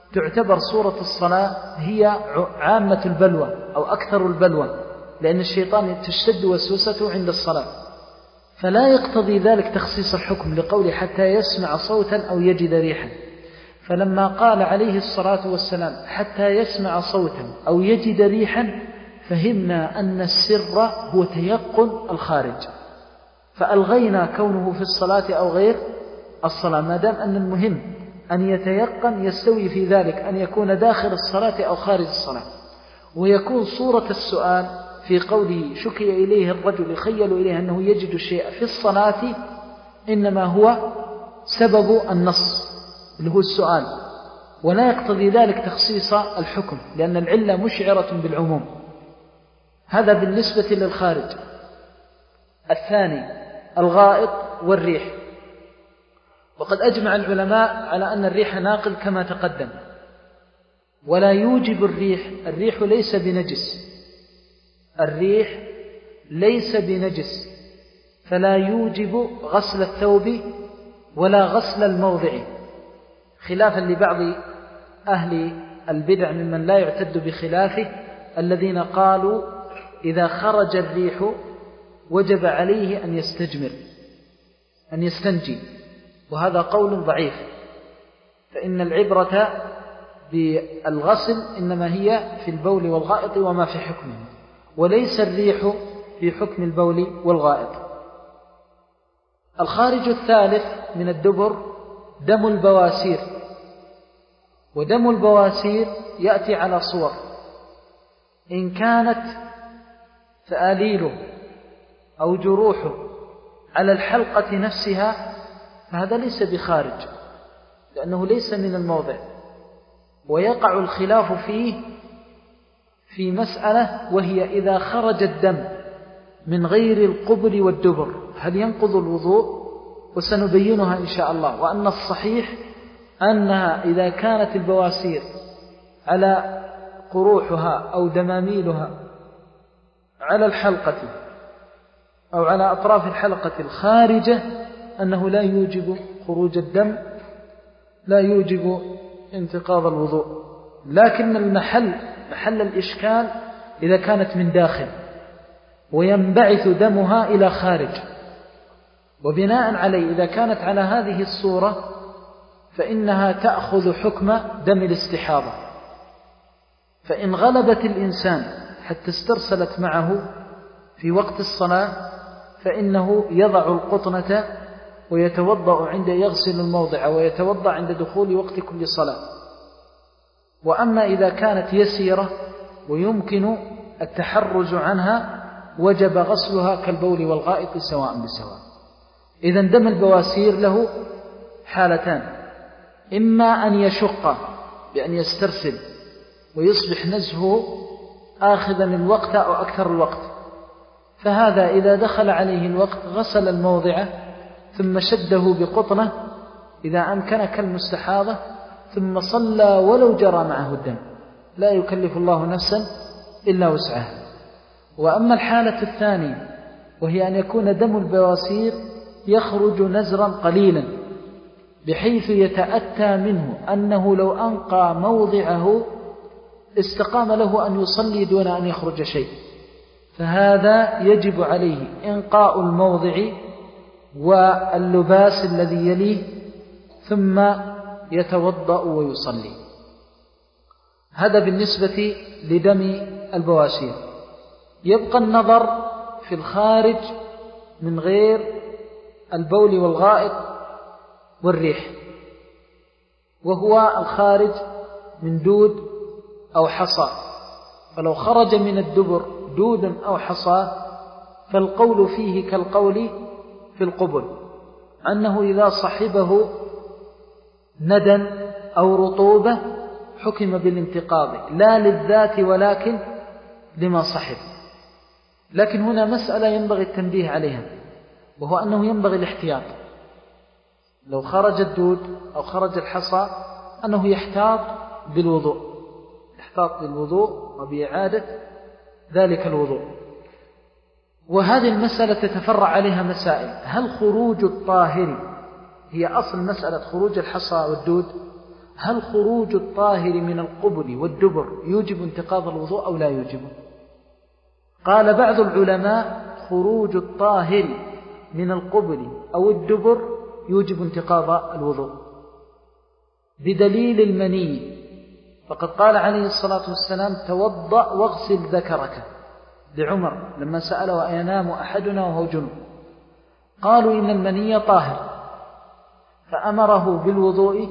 Speaker 2: تعتبر صورة الصلاة هي عامة البلوى أو أكثر البلوى، لأن الشيطان تشتد وسوسته عند الصلاة، فلا يقتضي ذلك تخصيص الحكم لقوله حتى يسمع صوتا أو يجد ريحا. فلما قال عليه الصلاة والسلام حتى يسمع صوتا أو يجد ريحا فهمنا أن السر هو تيقن الخارج، فألغينا كونه في الصلاة أو غير الصلاة، ما دام أن المهم أن يتيقن يستوي في ذلك أن يكون داخل الصلاة أو خارج الصلاة. ويكون صورة السؤال في قوله شكي إليه الرجل يخيل إليه أنه يجد الشيء في الصلاة إنما هو سبب النص اللي هو السؤال، ولا يقتضي ذلك تخصيص الحكم لأن العلة مشعرة بالعموم. هذا بالنسبة للخارج. الثاني الغائط والريح. وقد أجمع العلماء على أن الريح ناقل كما تقدم، ولا يوجب الريح، الريح ليس بنجس، الريح ليس بنجس، فلا يوجب غسل الثوب ولا غسل الموضع، خلافا لبعض أهل البدع ممن لا يعتد بخلافه الذين قالوا إذا خرج الريح وجب عليه أن يستجمر أن يستنجي، وهذا قول ضعيف، فإن العبرة بالغسل إنما هي في البول والغائط وما في حكمه، وليس الريح في حكم البول والغائط. الخارج الثالث من الدبر دم البواسير، ودم البواسير يأتي على صور، إن كانت فآليله أو جروحه على الحلقة نفسها فهذا ليس بخارج لأنه ليس من الموضع. ويقع الخلاف فيه في مسألة، وهي إذا خرج الدم من غير القبل والدبر هل ينقض الوضوء؟ وسنبينها إن شاء الله. وأن الصحيح أنها إذا كانت البواسير على قروحها أو دماميلها على الحلقة أو على أطراف الحلقة الخارجة أنه لا يوجب خروج الدم، لا يوجب انتقاض الوضوء. لكن المحل محل الإشكال إذا كانت من داخل وينبعث دمها إلى خارج، وبناء عليه إذا كانت على هذه الصورة فإنها تأخذ حكم دم الاستحاضة. فإن غلبت الإنسان حتى استرسلت معه في وقت الصلاة فإنه يضع القطنة ويتوضأ عند يغسل الموضع ويتوضأ عند دخول وقت كل صلاة. وأما إذا كانت يسيرة ويمكن التحرز عنها وجب غسلها كالبول والغائط سواء بسواء. إذن دم البواسير له حالتان، إما أن يشق بأن يسترسل ويصبح نزهه آخذا الوقت أو أكثر الوقت، فهذا إذا دخل عليه الوقت غسل الموضع ثم شده بقطنة إذا أمكن كالمستحاضة ثم صلى ولو جرى معه الدم، لا يكلف الله نفسا إلا وسعها. وأما الحالة الثانية وهي أن يكون دم البواسير يخرج نزرا قليلا بحيث يتأتى منه أنه لو أنقى موضعه استقام له أن يصلي دون أن يخرج شيء، فهذا يجب عليه إنقاء الموضع واللباس الذي يليه ثم يتوضأ ويصلي. هذا بالنسبة لدم البواسير. يبقى النظر في الخارج من غير البول والغائط والريح، وهو الخارج من دود أو حصى. فلو خرج من الدبر دود أو حصى فالقول فيه كالقول في القبل، أنه إذا صحبه ندى أو رطوبة حكم بالانتقاض لا للذات ولكن لما صحب. لكن هنا مسألة ينبغي التنبيه عليها، وهو أنه ينبغي الاحتياط. لو خرج الدود أو خرج الحصى أنه يحتاط بالوضوء، يحتاط بالوضوء وبإعادة ذلك الوضوء. وهذه المسألة تتفرع عليها مسائل. هل خروج الطاهر هي أصل مسألة خروج الحصى والدود، هل خروج الطاهر من القبل والدبر يوجب انتقاض الوضوء أو لا يوجبه؟ قال بعض العلماء خروج الطاهر من القبل أو الدبر يوجب انتقاض الوضوء بدليل المني، فقد قال عليه الصلاة والسلام توضأ واغسل ذكرك لعمر لما سأله أينام أحدنا وهو جنوب، قالوا إن المني طاهر فأمره بالوضوء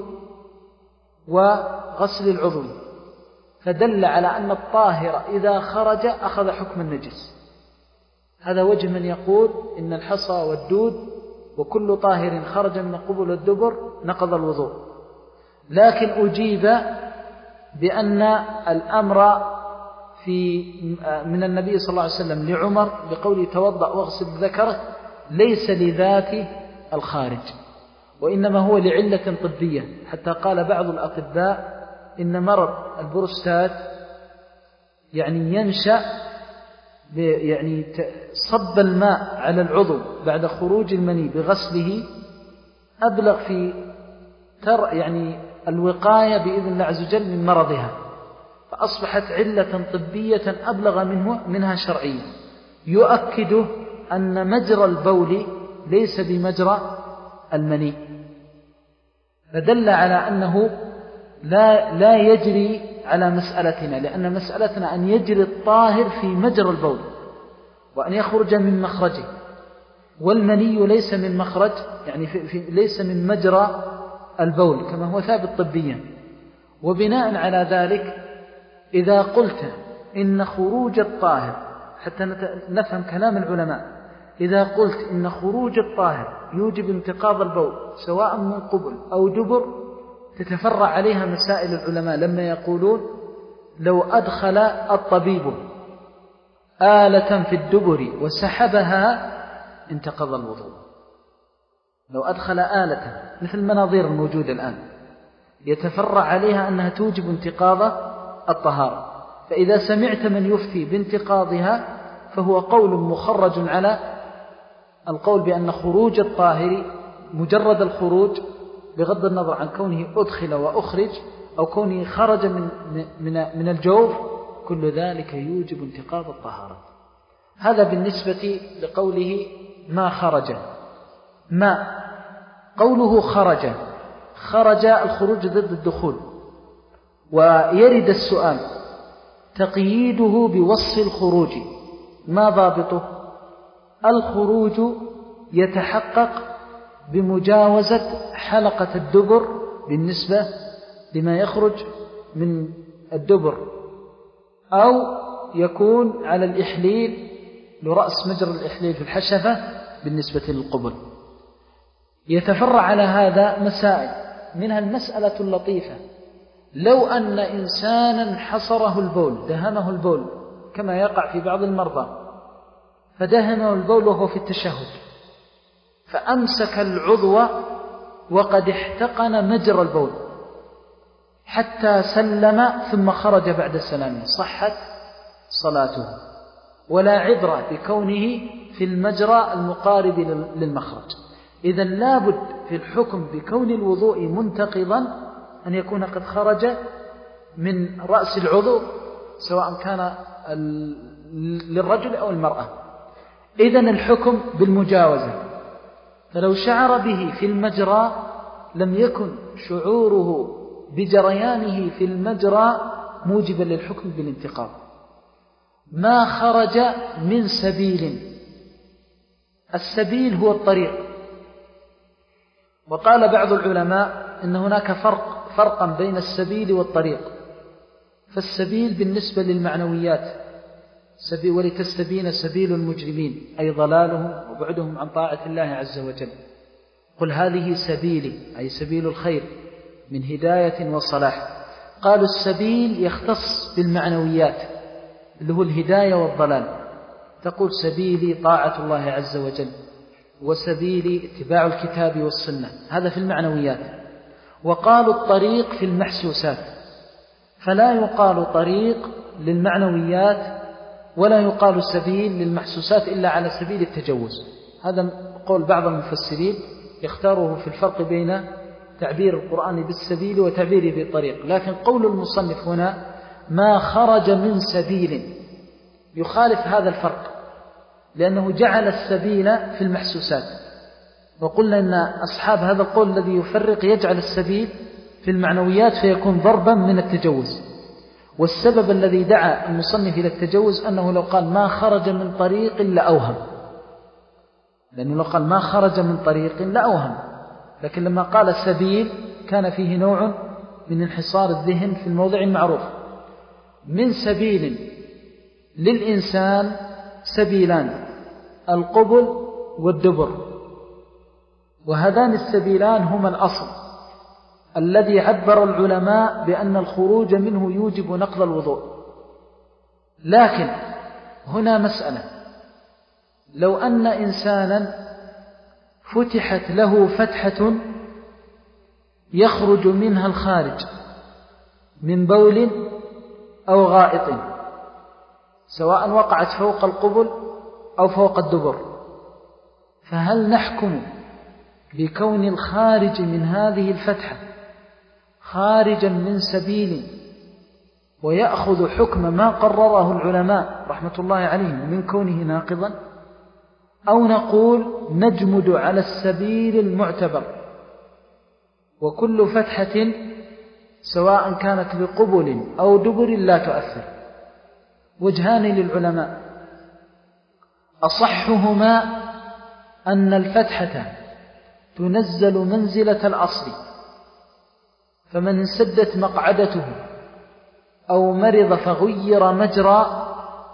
Speaker 2: وغسل العضو، فدل على أن الطاهر إذا خرج أخذ حكم النجس. هذا وجه من يقول إن الحصى والدود وكل طاهر خرج من قبل الدبر نقض الوضوء، لكن أجيب بأن الأمر في من النبي صلى الله عليه وسلم لعمر بقوله توضأ واغسل ذكرك ليس لذات الخارج، وإنما هو لعلة طبية، حتى قال بعض الأطباء إن مرض البروستات يعني ينشأ يعني صب الماء على العضو بعد خروج المني بغسله أبلغ في تر يعني الوقاية بإذن الله عز وجل من مرضها، فأصبحت علة طبية أبلغ منه منها شرعية، يؤكد أن مجرى البول ليس بمجرى المني، فدل على أنه لا, لا يجري على مسألتنا، لأن مسألتنا أن يجري الطاهر في مجرى البول وأن يخرج من مخرجه، والمني ليس من مخرج يعني في في ليس من مجرى البول كما هو ثابت طبيا. وبناء على ذلك إذا قلت إن خروج الطاهر، حتى نفهم كلام العلماء، إذا قلت إن خروج الطاهر يوجب انتقاض البول سواء من قبل أو دبر، تتفرع عليها مسائل العلماء لما يقولون لو أدخل الطبيب آلة في الدبر وسحبها انتقض الوضوء. لو أدخل آلة مثل المناظير الموجودة الآن يتفرع عليها أنها توجب انتقاض الطهارة، فإذا سمعت من يفتي بانتقاضها فهو قول مخرج على القول بأن خروج الطاهر مجرد الخروج بغض النظر عن كونه أدخل وأخرج أو كونه خرج من, من, من الجوف، كل ذلك يوجب انتقاض الطهارة. هذا بالنسبة لقوله ما خرج. ما قوله خرج، خرج الخروج ضد الدخول، ويرد السؤال تقييده بوصف الخروج ما ضابطه؟ الخروج يتحقق بمجاوزة حلقة الدبر بالنسبة لما يخرج من الدبر، أو يكون على الإحليل لرأس مجرى الإحليل في الحشفة بالنسبة للقبل. يتفرع على هذا مسائل، منها المسألة اللطيفة لو أن إنسانا حصره البول دهمه البول كما يقع في بعض المرضى، فدهمه البول وهو في التشهد فأمسك العضو وقد احتقن مجرى البول حتى سلم ثم خرج بعد سلامه، صحت صلاته ولا عبرة بكونه في المجرى المقارب للمخرج. إذن لابد في الحكم بكون الوضوء منتقضا أن يكون قد خرج من رأس العضو سواء كان للرجل أو المرأة. إذن الحكم بالمجاوزة، فلو شعر به في المجرى لم يكن شعوره بجريانه في المجرى موجبا للحكم بالانتقاض. ما خرج من سبيل، السبيل هو الطريق، وقال بعض العلماء إن هناك فرق فرقا بين السبيل والطريق. فالسبيل بالنسبة للمعنويات سبيل، ولتستبين سبيل المجرمين أي ضلالهم وبعدهم عن طاعة الله عز وجل. قل هذه سبيلي أي سبيل الخير من هداية وصلاح. قالوا السبيل يختص بالمعنويات اللي هو الهداية والضلال، تقول سبيلي طاعة الله عز وجل وسبيلي اتباع الكتاب والسنة، هذا في المعنويات. وقالوا الطريق في المحسوسات، فلا يقال طريق للمعنويات ولا يقال سبيل للمحسوسات إلا على سبيل التجوز. هذا قول بعض المفسرين يختاره في الفرق بين تعبير القرآن بالسبيل وتعبيره بالطريق، لكن قول المصنف هنا ما خرج من سبيل يخالف هذا الفرق، لأنه جعل السبيل في المحسوسات، وقلنا أن أصحاب هذا القول الذي يفرق يجعل السبيل في المعنويات فيكون ضربا من التجوز. والسبب الذي دعا المصنف إلى التجوز أنه لو قال ما خرج من طريق لأوهم، لأنه لو قال ما خرج من طريق لأوهم، لكن لما قال سبيل كان فيه نوع من انحصار الذهن في الموضع المعروف. من سبيل للإنسان سبيلان، القبل والدبر، وهذان السبيلان هما الأصل الذي عبر العلماء بأن الخروج منه يوجب نقض الوضوء. لكن هنا مسألة، لو أن إنسانا فتحت له فتحة يخرج منها الخارج من بول أو غائط، سواء وقعت فوق القبل أو فوق الدبر، فهل نحكم بكون الخارج من هذه الفتحة خارجا من سبيل ويأخذ حكم ما قرره العلماء رحمة الله عليهم من كونه ناقضا، أو نقول نجمد على السبيل المعتبر وكل فتحة سواء كانت بقبل أو دبر لا تؤثر؟ وجهان للعلماء، أصحهما أن الفتحة تنزل منزلة الأصل، فمن انسدت مقعدته أو مرض فغير مجرى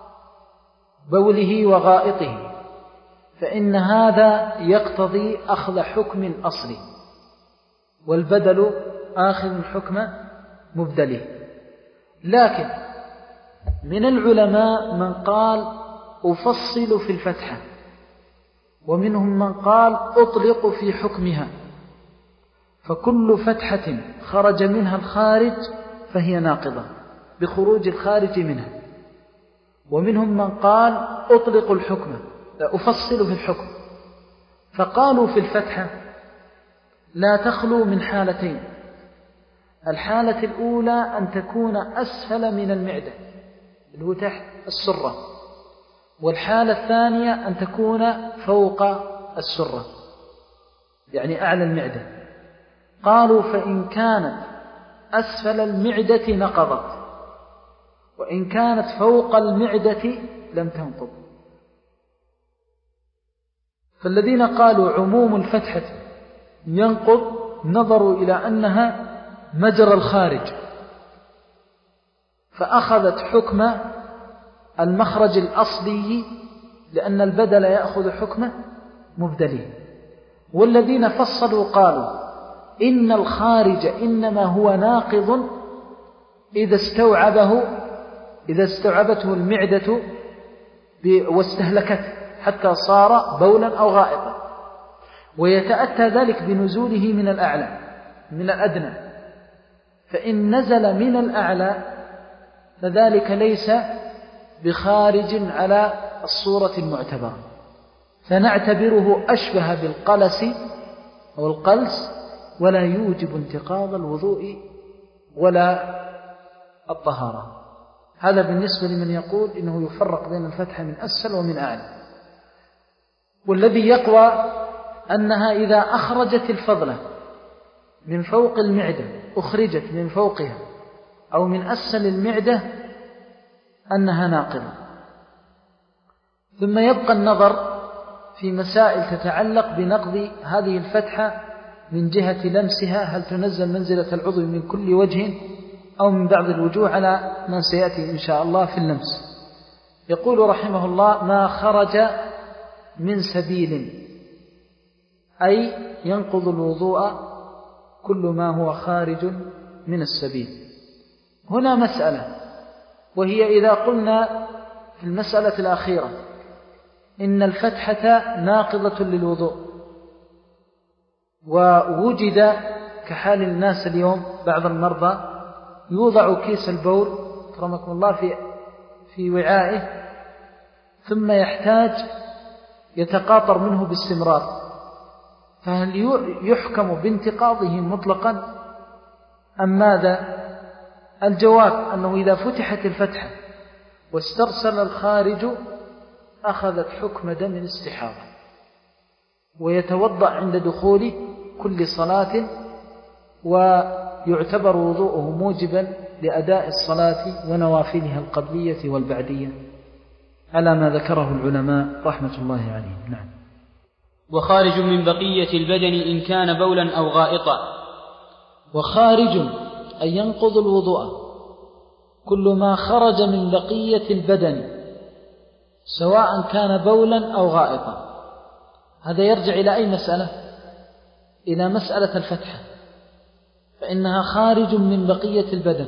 Speaker 2: بوله وغائطه فإن هذا يقتضي أخذ حكم الأصل، والبدل آخذ حكم مبدله. لكن من العلماء من قال أفصل في الفتحة، ومنهم من قال أطلق في حكمها، فكل فتحة خرج منها الخارج فهي ناقضة بخروج الخارج منها. ومنهم من قال أطلق الحكم أفصل في الحكم، فقالوا في الفتحة لا تخلو من حالتين، الحالة الأولى أن تكون أسفل من المعدة اللي هو تحت السرة، والحالة الثانية أن تكون فوق السرة يعني أعلى المعدة. قالوا فإن كانت أسفل المعدة نقضت، وإن كانت فوق المعدة لم تنقض. فالذين قالوا عموم الفتحة ينقض نظروا إلى أنها مجرى الخارج فأخذت حكم المخرج الأصلي، لأن البدل يأخذ حكم مبدله. والذين فصلوا قالوا إن الخارج إنما هو ناقض إذا استوعبه إذا استوعبته المعدة واستهلكته حتى صار بولا أو غائطا، ويتأتى ذلك بنزوله من الأعلى من الأدنى، فإن نزل من الأعلى فذلك ليس بخارج على الصورة المعتبرة، فنعتبره أشبه بالقلس أو القلس، ولا يوجب انتقاض الوضوء ولا الطهارة. هذا بالنسبة لمن يقول إنه يفرق بين الفتحة من أسفل ومن أعلى. والذي يقوى أنها إذا أخرجت الفضلة من فوق المعدة أخرجت من فوقها أو من أسفل المعدة أنها ناقضة. ثم يبقى النظر في مسائل تتعلق بنقض هذه الفتحة من جهة لمسها، هل تنزل منزلة العضو من كل وجه أو من بعض الوجوه على ما سيأتي إن شاء الله في اللمس. يقول رحمه الله ما خرج من سبيل، أي ينقض الوضوء كل ما هو خارج من السبيل. هنا مسألة، وهي إذا قلنا في المسألة الأخيرة إن الفتحة ناقضة للوضوء، ووجد كحال الناس اليوم بعض المرضى يوضع كيس البول كرمكم الله في في وعائه ثم يحتاج يتقاطر منه باستمرار، فهل يحكم بانتقاضه مطلقا أم ماذا؟ الجواب أنه إذا فتحت الفتحة واسترسل الخارج أخذت حكم دم الاستحاضة، ويتوضأ عند دخول كل صلاة، ويعتبر وضوءه موجبا لأداء الصلاة ونوافلها القبلية والبعدية على ما ذكره العلماء رحمة الله عليهم. نعم.
Speaker 1: وخارج من بقية البدن إن كان بولا أو غائطا.
Speaker 2: وخارج أن ينقض الوضوء كل ما خرج من بقية البدن سواء كان بولا أو غائطا. هذا يرجع إلى أي مسألة؟ إلى مسألة الفتحة، فإنها خارج من بقية البدن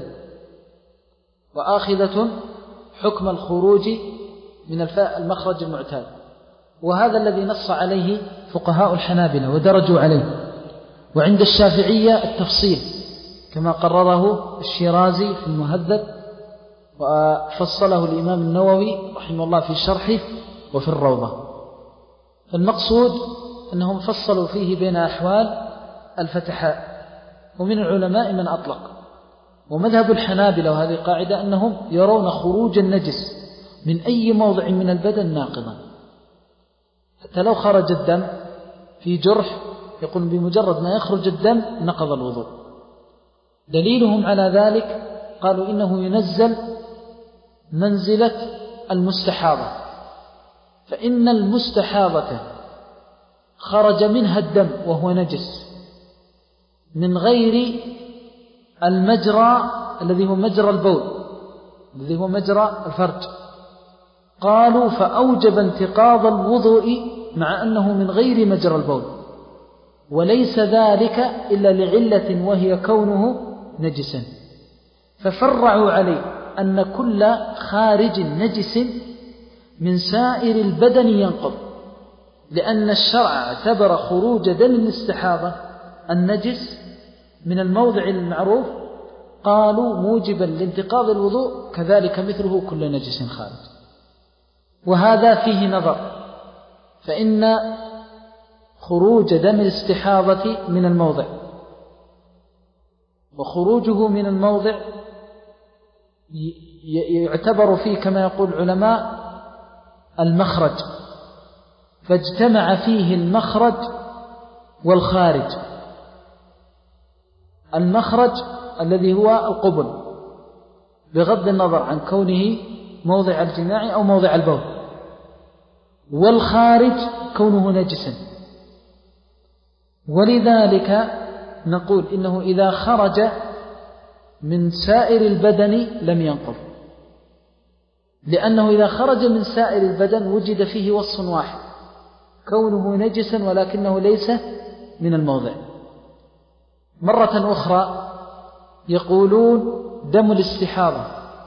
Speaker 2: وآخذة حكم الخروج من المخرج المعتاد، وهذا الذي نص عليه فقهاء الحنابلة ودرجوا عليه. وعند الشافعية التفصيل كما قرره الشيرازي في المهذب، وفصله الإمام النووي رحمه الله في شرحه وفي الروضة. فالمقصود أنهم فصلوا فيه بين أحوال الفتحاء، ومن العلماء من أطلق. ومذهب الحنابلة، وهذه قاعدة، أنهم يرون خروج النجس من أي موضع من البدن ناقضا، حتى لو خرج الدم في جرح يقول بمجرد ما يخرج الدم نقض الوضوء. دليلهم على ذلك قالوا إنه ينزل منزلة المستحاضة، فإن المستحاضة خرج منها الدم وهو نجس من غير المجرى الذي هو مجرى البول الذي هو مجرى الفرج. قالوا فأوجب انتقاض الوضوء مع أنه من غير مجرى البول، وليس ذلك إلا لعلة وهي كونه نجسا. ففرعوا عليه أن كل خارج نجس من سائر البدن ينقض، لأن الشرع اعتبر خروج دم الاستحاضة النجس من الموضع المعروف، قالوا موجبا لانتقاض الوضوء، كذلك مثله كل نجس خارج. وهذا فيه نظر، فإن خروج دم الاستحاضة من الموضع، وخروجه من الموضع يعتبر فيه كما يقول العلماء المخرج، فاجتمع فيه المخرج والخارج. المخرج الذي هو القبل بغض النظر عن كونه موضع الجماع أو موضع البول، والخارج كونه نجسا. ولذلك نقول إنه إذا خرج من سائر البدن لم ينقض، لأنه إذا خرج من سائر البدن وجد فيه وصف واحد كونه نجسا ولكنه ليس من الموضع. مرة أخرى يقولون دم الاستحاضة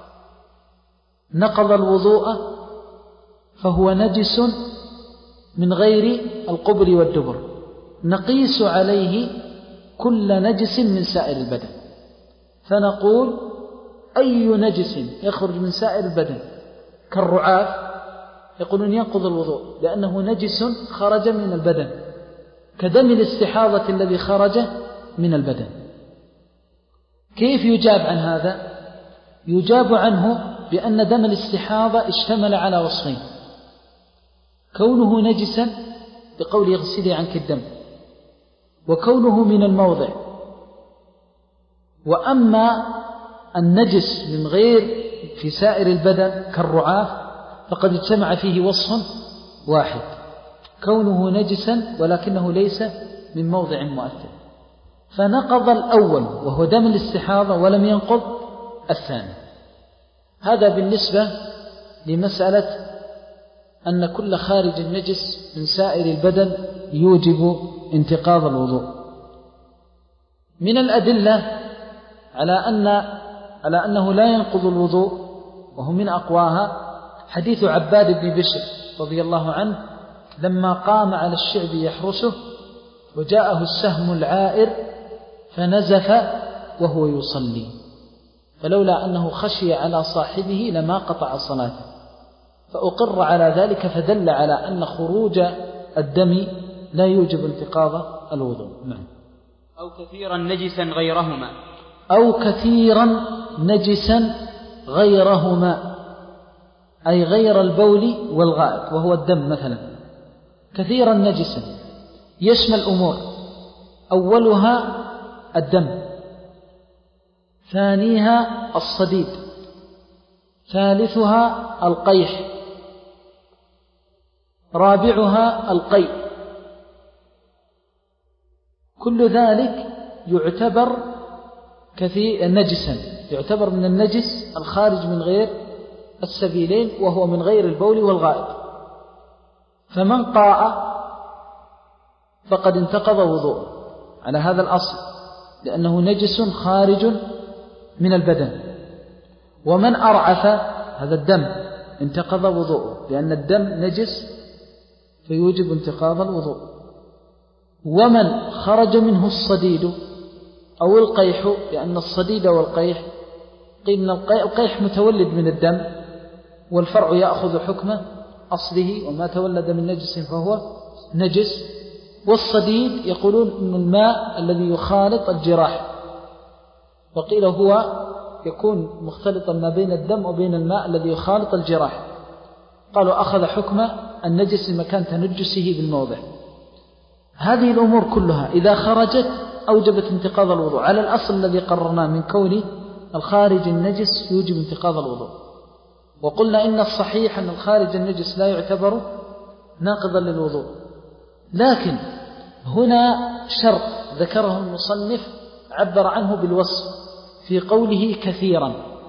Speaker 2: نقض الوضوء فهو نجس من غير القبل والدبر، نقيس عليه كل نجس من سائر البدن، فنقول أي نجس يخرج من سائر البدن كالرعاف يقولون ينقض الوضوء لأنه نجس خرج من البدن، كدم الاستحاضة الذي خرج من البدن. كيف يجاب عن هذا؟ يجاب عنه بأن دم الاستحاضة اشتمل على وصفين: كونه نجسا بقول يغسلي عنك الدم، وكونه من الموضع. وأما النجس من غير في سائر البدن كالرعاف فقد اجتمع فيه وصف واحد كونه نجسا ولكنه ليس من موضع مؤثر، فنقض الأول وهو دم الاستحاضة ولم ينقض الثاني. هذا بالنسبة لمسألة أن كل خارج النجس من سائر البدن يوجب انتقاض الوضوء. من الأدلة على أن على أنه لا ينقض الوضوء وهو من أقواها حديث عباد بن بشر رضي الله عنه لما قام على الشعب يحرسه وجاءه السهم العائر فنزف وهو يصلي، فلولا أنه خشي على صاحبه لما قطع صلاته، فأقر على ذلك، فدل على أن خروج الدم لا يوجب انتقاض الوضوء. نعم.
Speaker 1: أو كثيرا نجسا غيرهما
Speaker 2: أو كثيرا نجسا غيرهما، أي غير البول والغائط وهو الدم مثلا. كثيرا نجسا يشمل أمور، أولها الدم، ثانيها الصديد، ثالثها القيح، رابعها القيء. كل ذلك يعتبر كثير نجسا، يعتبر من النجس الخارج من غير السبيلين وهو من غير البول والغائط. فمن قاء فقد انتقض وضوءه على هذا الأصل، لأنه نجس خارج من البدن. ومن أرعف هذا الدم انتقض وضوءه، لأن الدم نجس فيوجب انتقاض الوضوء. ومن خرج منه الصديد أو القيح، لأن الصديد والقيح قيل أن القيح متولد من الدم والفرع يأخذ حكمه أصله، وما تولد من نجس فهو نجس. والصديد يقولون أن الماء الذي يخالط الجراح، وقيل هو يكون مختلطا ما بين الدم وبين الماء الذي يخالط الجراح. قالوا أخذ حكم النجس مكان تنجسه بالموضع. هذه الأمور كلها إذا خرجت أوجبت انتقاض الوضوء على الأصل الذي قررناه من كون الخارج النجس يوجب انتقاض الوضوء. وقلنا إن الصحيح أن الخارج النجس لا يعتبر ناقضا للوضوء. لكن هنا شرط ذكره المصنف عبر عنه بالوصف في قوله كثيرا،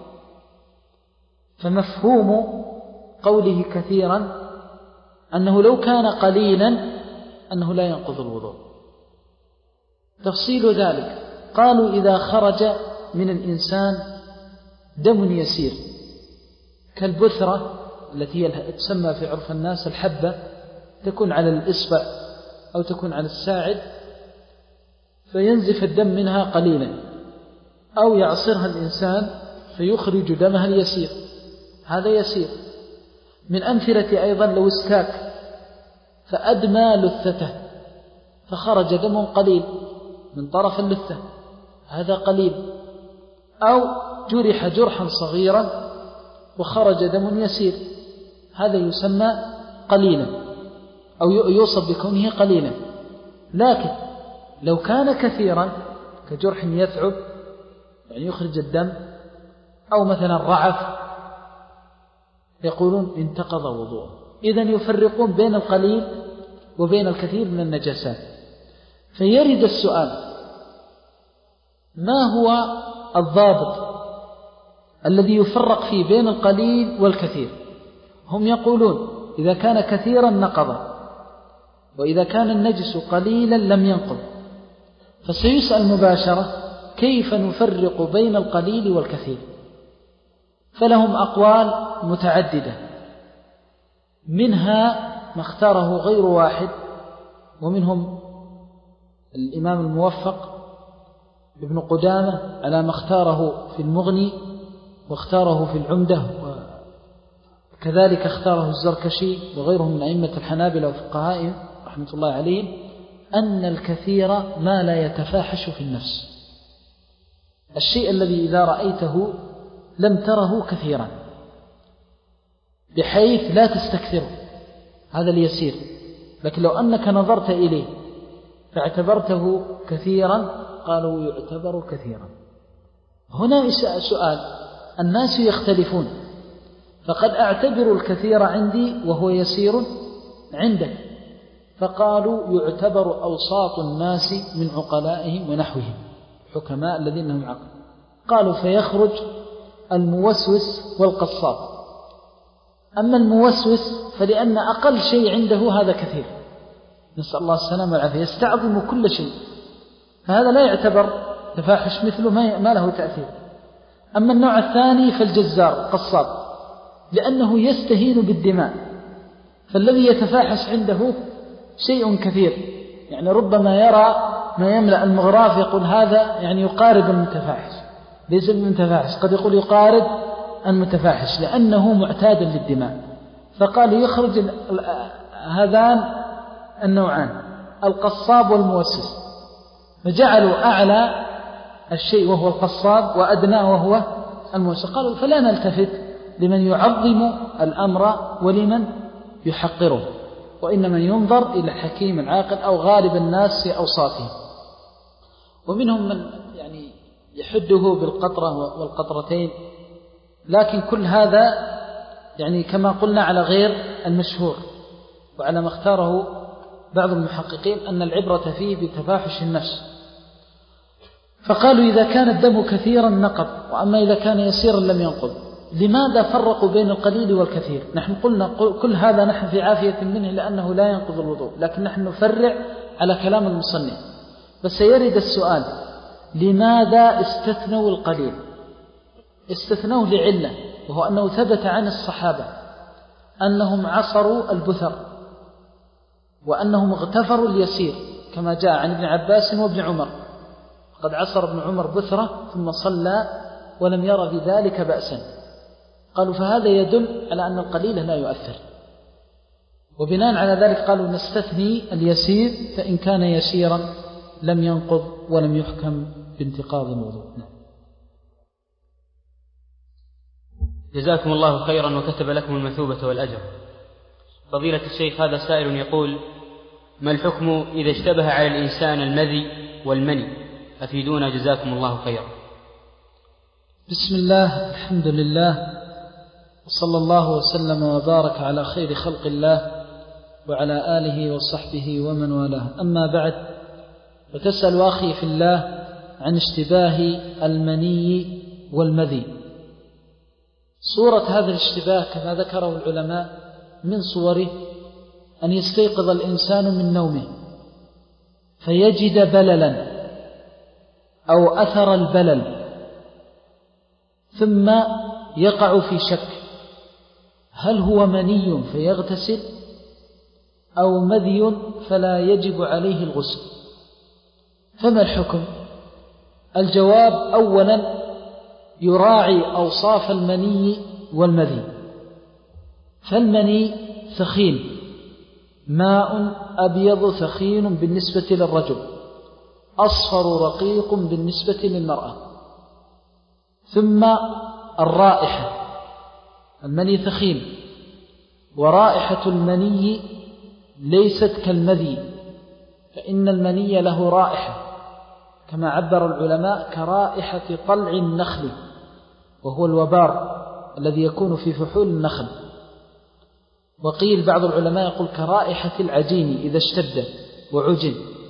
Speaker 2: فمفهوم قوله كثيرا أنه لو كان قليلا أنه لا ينقض الوضوء. تفصيل ذلك قالوا إذا خرج من الإنسان دم يسير كالبثرة التي تسمى في عرف الناس الحبة، تكون على الإصبع أو تكون على الساعد، فينزف الدم منها قليلا، أو يعصرها الإنسان فيخرج دمها اليسير، هذا يسير. من أمثلة أيضا لو استاك فأدمى لثته فخرج دم قليل من طرف اللثة، هذا قليل. أو جرح جرحا صغيرا وخرج دم يسير، هذا يسمى قليلا أو يوصف بكونه قليلا. لكن لو كان كثيرا كجرح يثعب يعني يخرج الدم، أو مثلا رعف، يقولون انتقض وضوءه. إذن يفرقون بين القليل وبين الكثير من النجاسات. فيرد السؤال: ما هو الضابط الذي يفرق فيه بين القليل والكثير؟ هم يقولون إذا كان كثيرا نقض، وإذا كان النجس قليلا لم ينقض. فسيسأل مباشرة: كيف نفرق بين القليل والكثير؟ فلهم أقوال متعددة، منها ما اختاره غير واحد، ومنهم الإمام الموفق ابن قدامة على ما اختاره في المغني، واختاره في العمدة، وكذلك اختاره الزركشي وغيرهم من أئمة الحنابلة وفقهائهم رحمة الله عليهم، أن الكثير ما لا يتفاحش في النفس، الشيء الذي إذا رأيته لم تره كثيرا بحيث لا تستكثره، هذا اليسير. لكن لو أنك نظرت إليه فاعتبرته كثيرا قالوا يعتبر كثيرا. هنا سؤال: الناس يختلفون، فقد أعتبر الكثير عندي وهو يسير عندك، فقالوا يعتبر أوساط الناس من عقلائهم ونحوهم، حكماء الذين هم عقل. قالوا فيخرج الموسوس والقصاب. أما الموسوس فلأن أقل شيء عنده هذا كثير، نسأل الله السلامة والعافية، يستعظم كل شيء، فهذا لا يعتبر تفاحش مثله، ما له تأثير. أما النوع الثاني فالجزار قصاب، لأنه يستهين بالدماء، فالذي يتفاحش عنده شيء كثير، يعني ربما يرى ما يملأ المغراف يقول هذا يعني يقارب المتفاحش، ليس المتفاحش، قد يقول يقارب المتفاحش لأنه معتاد للدماء. فقال يخرج هذان النوعان، القصاب والموسس، فجعلوا أعلى الشيء وهو القصاب وأدناه وهو الموسس. قالوا فلا نلتفت لمن يعظم الأمر ولمن يحقره، وإنما ينظر إلى الحكيم العاقل أو غالب الناس في أوصافهم. ومنهم من يعني يحده بالقطرة والقطرتين، لكن كل هذا يعني كما قلنا على غير المشهور، وعلى ما اختاره بعض المحققين أن العبرة فيه بتفاحش النفس. فقالوا إذا كان الدم كثيرا نقض، وأما إذا كان يسيرا لم ينقض. لماذا فرقوا بين القليل والكثير؟ نحن قلنا كل هذا نحن في عافية منه لأنه لا ينقض الوضوء، لكن نحن نفرع على كلام المصنف. بس يرد السؤال لماذا استثنوا القليل؟ استثنوه لعلة، وهو أنه ثبت عن الصحابة أنهم عصروا البثر وأنهم اغتفروا اليسير، كما جاء عن ابن عباس وابن عمر، قد عصر ابن عمر بثرة ثم صلى ولم يرى بذلك بأسا. قالوا فهذا يدل على أن القليل لا يؤثر، وبناء على ذلك قالوا نستثني اليسير، فإن كان يسيرا لم ينقض ولم يحكم بانتقاض الوضوء.
Speaker 1: جزاكم الله خيرا وكتب لكم المثوبة والأجر. فضيلة الشيخ، هذا سائل يقول: ما الحكم إذا اشتبه على الإنسان المذي والمني؟ أفيدونا جزاكم الله خيرا.
Speaker 2: بسم الله، الحمد لله، وصلى الله وسلم وبارك على خير خلق الله وعلى آله وصحبه ومن والاه. أما بعد، وتسأل أخي في الله عن اشتباه المني والمذي. صورة هذا الاشتباه كما ذكره العلماء من صوره أن يستيقظ الإنسان من نومه فيجد بللا أو أثر البلل، ثم يقع في شك هل هو مني فيغتسل أو مذي فلا يجب عليه الغسل. فما الحكم؟ الجواب: أولا يراعي أوصاف المني والمذي. فالمني ثخين، ماء أبيض ثخين بالنسبة للرجل، أصفر رقيق بالنسبة للمرأة. ثم الرائحة، المني ثخين، ورائحة المني ليست كالمذي، فإن المني له رائحة كما عبر العلماء كرائحة طلع النخل، وهو الوبار الذي يكون في فحول النخل. وقيل بعض العلماء يقول كرائحة العجين إذا اشتد وعجن.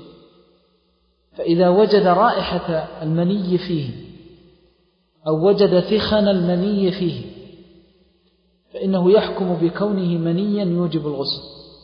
Speaker 2: فإذا وجد رائحة المني فيه أو وجد ثخن المني فيه فإنه يحكم بكونه منيا يوجب الغسل.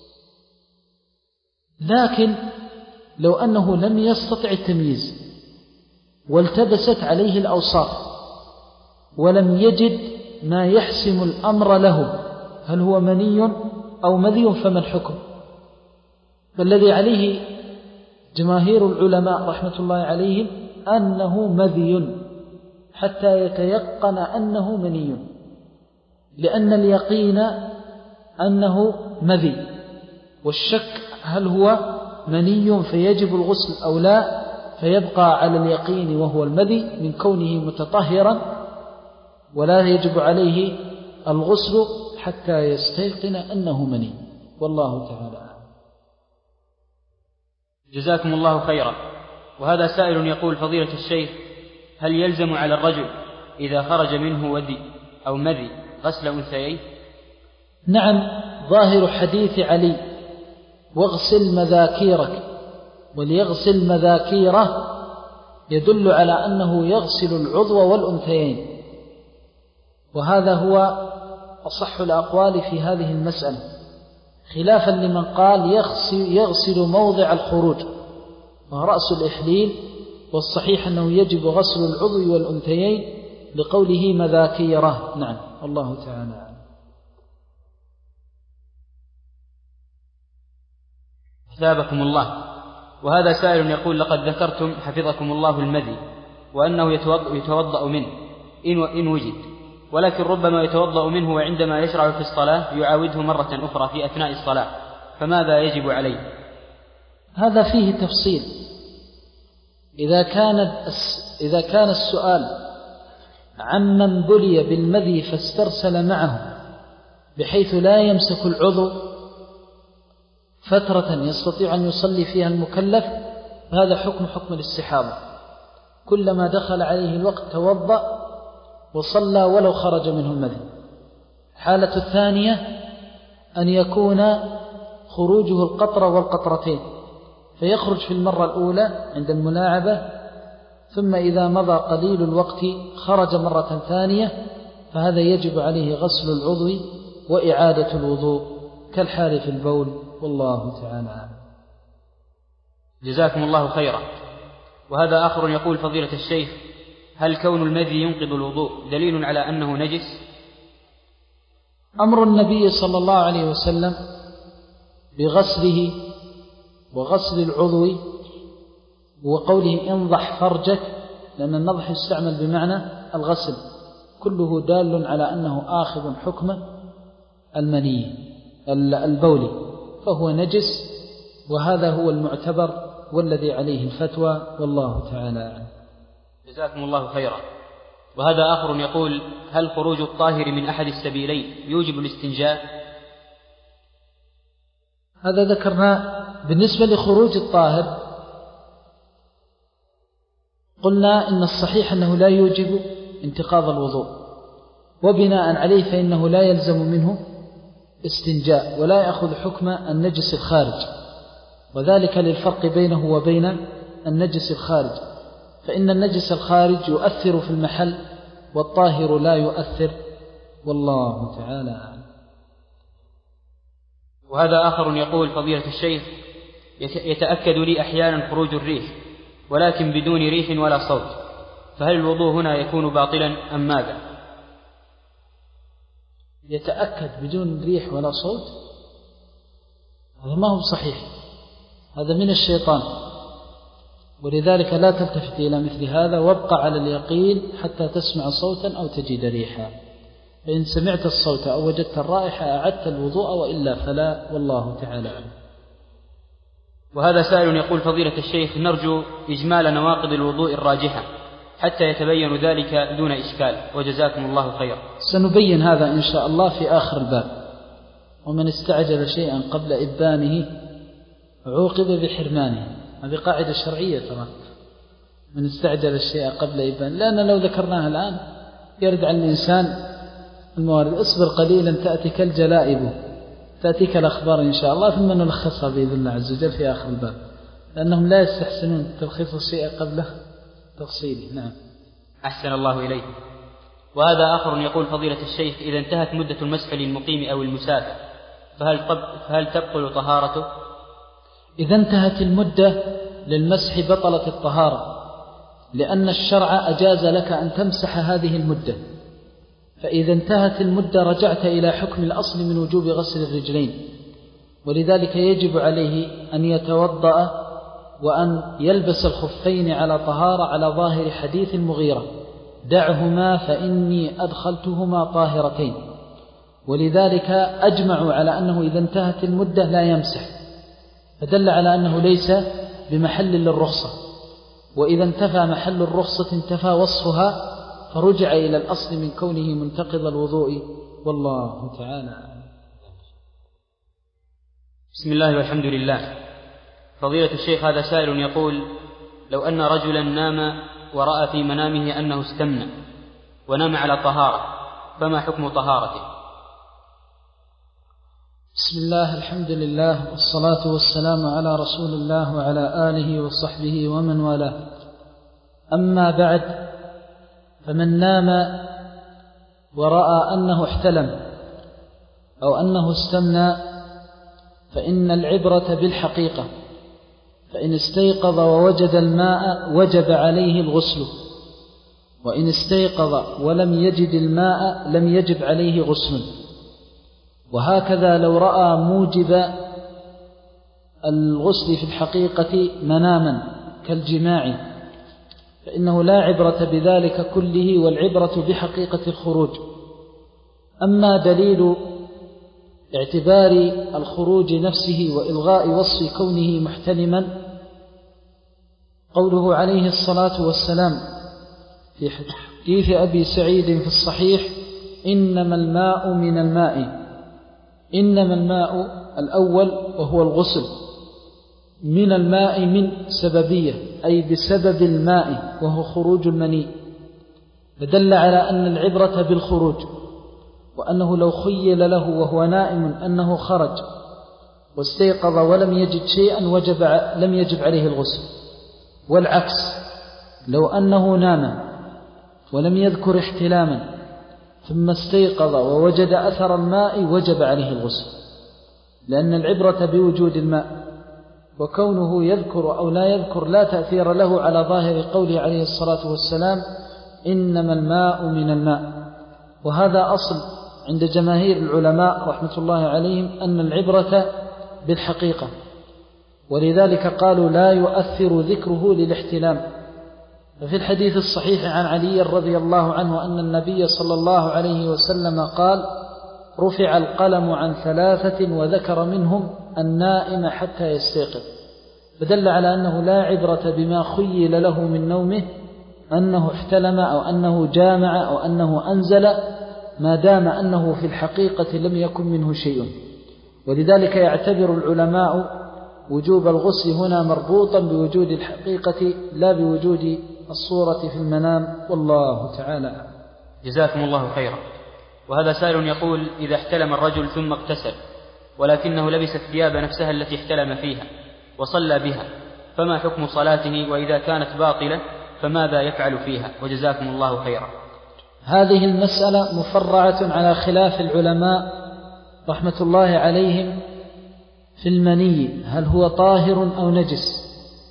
Speaker 2: لكن لو أنه لم يستطع التمييز والتبست عليه الأوصاف ولم يجد ما يحسم الأمر له هل هو مني أو مذي، فما الحكم؟ فالذي عليه جماهير العلماء رحمة الله عليهم أنه مذي حتى يتيقن أنه مني، لأن اليقين أنه مذي، والشك هل هو مني فيجب الغسل أو لا، فيبقى على اليقين وهو المذي من كونه متطهرا، ولا يجب عليه الغسل حتى يستيقن أنه مني. والله تعالى أعلم.
Speaker 1: جزاكم الله خيرا. وهذا سائل يقول: فضيلة الشيخ، هل يلزم على الرجل إذا خرج منه ودي أو مذي غسل أنثيين؟
Speaker 2: نعم، ظاهر حديث علي: واغسل مذاكيرك، وليغسل مذاكيره، يدل على أنه يغسل العضو والأنثيين، وهذا هو أصح الأقوال في هذه المسألة، خلافا لمن قال يغسل, يغسل موضع الخروج وهو رأس الإحليل. والصحيح أنه يجب غسل العضو والأنثيين لقوله مذاكيره. نعم، الله تعالى أعلم.
Speaker 1: أثابكم الله. وهذا سائل يقول: لقد ذكرتم حفظكم الله المذي وأنه يتوضأ منه إن وجد، ولكن ربما يتوضأ منه وعندما يشرع في الصلاة يعاوده مرة أخرى في أثناء الصلاة، فماذا يجب عليه؟
Speaker 2: هذا فيه تفصيل. إذا كان إذا كان السؤال عمن بلي بالمذي فاسترسل معه بحيث لا يمسك العضو فترة يستطيع أن يصلي فيها المكلف، هذا حكم حكم الاستحاضة، كلما دخل عليه الوقت توضأ وصلى ولو خرج منه المذي. الحالة الثانية أن يكون خروجه القطرة والقطرتين، فيخرج في المرة الأولى عند الملاعبة، ثم إذا مضى قليل الوقت خرج مرة ثانية، فهذا يجب عليه غسل العضو وإعادة الوضوء كالحال في البول، والله تعالى أعلم.
Speaker 1: جزاكم الله خيرا. وهذا آخر يقول: فضيلة الشيخ، هل كون المذي ينقض الوضوء دليل على أنه نجس؟
Speaker 2: أمر النبي صلى الله عليه وسلم بغسله وغسل العضو وقوله انضح فرجك، لأن النضح يستعمل بمعنى الغسل، كله دال على أنه آخذ حكم المني البولي، فهو نجس، وهذا هو المعتبر والذي عليه الفتوى، والله تعالى أعلم.
Speaker 1: جزاكم الله خيرا. وهذا آخر يقول: هل خروج الطاهر من أحد السبيلين يوجب الاستنجاء؟
Speaker 2: هذا ذكرنا. بالنسبة لخروج الطاهر قلنا إن الصحيح أنه لا يوجب انتقاض الوضوء، وبناء عليه فإنه لا يلزم منه استنجاء ولا يأخذ حكم النجس الخارج، وذلك للفرق بينه وبين النجس الخارج، فإن النجس الخارج يؤثر في المحل والطاهر لا يؤثر، والله تعالى أعلم.
Speaker 1: وهذا آخر يقول: فضيلة الشيخ، يتأكد لي أحيانا خروج الريح ولكن بدون ريح ولا صوت، فهل الوضوء هنا يكون باطلا أم ماذا؟
Speaker 2: يتأكد بدون ريح ولا صوت، هذا ما هو صحيح، هذا من الشيطان، ولذلك لا تلتفت إلى مثل هذا، وابقى على اليقين حتى تسمع صوتا أو تجد ريحا، فإن سمعت الصوت أو وجدت الرائحة أعدت الوضوء، وإلا فلا، والله تعالى أعلم.
Speaker 1: وهذا سائل يقول: فضيلة الشيخ، نرجو إجمال نواقض الوضوء الراجحة حتى يتبين ذلك دون إشكال، وجزاكم الله خيرا.
Speaker 2: سنبين هذا إن شاء الله في آخر الباب. ومن استعجل شيئا قبل إبانه عوقب بحرمانه، هذه قاعدة شرعية ترى، من استعجل الشيء قبل إبانه، لأن لو ذكرناها الآن يرد على الإنسان الموارد. اصبر قليلا تأتيك الجلائب، تأتيك الأخبار إن شاء الله، ثم نلخصها بإذن الله عز وجل في آخر الباب، لأنهم لا يستحسنون تلخيص الشيء قبل تفصيله. نعم.
Speaker 1: أحسن الله إليك. وهذا آخر يقول: فضيلة الشيخ، إذا انتهت مدة المسح للمقيم أو المسافر فهل, فهل تبطل طهارته؟
Speaker 2: إذا انتهت المدة للمسح بطلت الطهارة، لأن الشرع أجاز لك أن تمسح هذه المدة، فإذا انتهت المدة رجعت إلى حكم الأصل من وجوب غسل الرجلين، ولذلك يجب عليه أن يتوضأ وأن يلبس الخفين على طهارة، على ظاهر حديث المغيرة: دعهما فإني أدخلتهما طاهرتين، ولذلك أجمعوا على أنه إذا انتهت المدة لا يمسح، فدل على أنه ليس بمحل للرخصة، وإذا انتفى محل الرخصة انتفى وصفها، فرجع إلى الأصل من كونه منتقض الوضوء، والله تعالى.
Speaker 1: بسم الله والحمد لله. فضيلة الشيخ، هذا سائل يقول: لو أن رجلا نام ورأى في منامه أنه استمنى ونام على طهارة، فما حكم طهارته؟
Speaker 2: بسم الله، الحمد لله، والصلاة والسلام على رسول الله وعلى آله وصحبه ومن والاه. أما بعد، فمن نام ورأى أنه احتلم أو أنه استمنى فإن العبرة بالحقيقة، فإن استيقظ ووجد الماء وجب عليه الغسل، وإن استيقظ ولم يجد الماء لم يجب عليه غسل. وهكذا لو رأى موجب الغسل في الحقيقة مناما كالجماع فإنه لا عبرة بذلك كله، والعبرة بحقيقة الخروج. أما دليل باعتبار الخروج نفسه وإلغاء وصف كونه محتلما قوله عليه الصلاة والسلام في حديث أبي سعيد في الصحيح: إنما الماء من الماء. إنما الماء الأول وهو الغسل، من الماء من سببية أي بسبب الماء وهو خروج المني، فدل على أن العبرة بالخروج، وأنه لو خيل له وهو نائم أنه خرج واستيقظ ولم يجد شيئا وجب لم يجب عليه الغسل، والعكس لو أنه نام ولم يذكر احتلاما ثم استيقظ ووجد أثر الماء وجب عليه الغسل، لأن العبرة بوجود الماء، وكونه يذكر أو لا يذكر لا تأثير له على ظاهر قوله عليه الصلاة والسلام: إنما الماء من الماء. وهذا أصل عند جماهير العلماء رحمة الله عليهم أن العبرة بالحقيقة، ولذلك قالوا لا يؤثر ذكره للاحتلام. ففي الحديث الصحيح عن علي رضي الله عنه أن النبي صلى الله عليه وسلم قال: رفع القلم عن ثلاثة وذكر منهم النائم حتى يستيقظ، فدل على أنه لا عبرة بما خيل له من نومه أنه احتلم أو أنه جامع أو أنه أنزل، ما دام أنه في الحقيقة لم يكن منه شيء. ولذلك يعتبر العلماء وجوب الغسل هنا مربوطا بوجود الحقيقة لا بوجود الصورة في المنام، والله تعالى.
Speaker 1: جزاكم الله خيرا. وهذا سائل يقول: إذا احتلم الرجل ثم اغتسل ولكنه لبس الثياب نفسها التي احتلم فيها وصلى بها، فما حكم صلاته؟ وإذا كانت باطلة فماذا يفعل فيها؟ وجزاكم الله خيرا.
Speaker 2: هذه المسألة مفرعة على خلاف العلماء رحمة الله عليهم في المني، هل هو طاهر أو نجس؟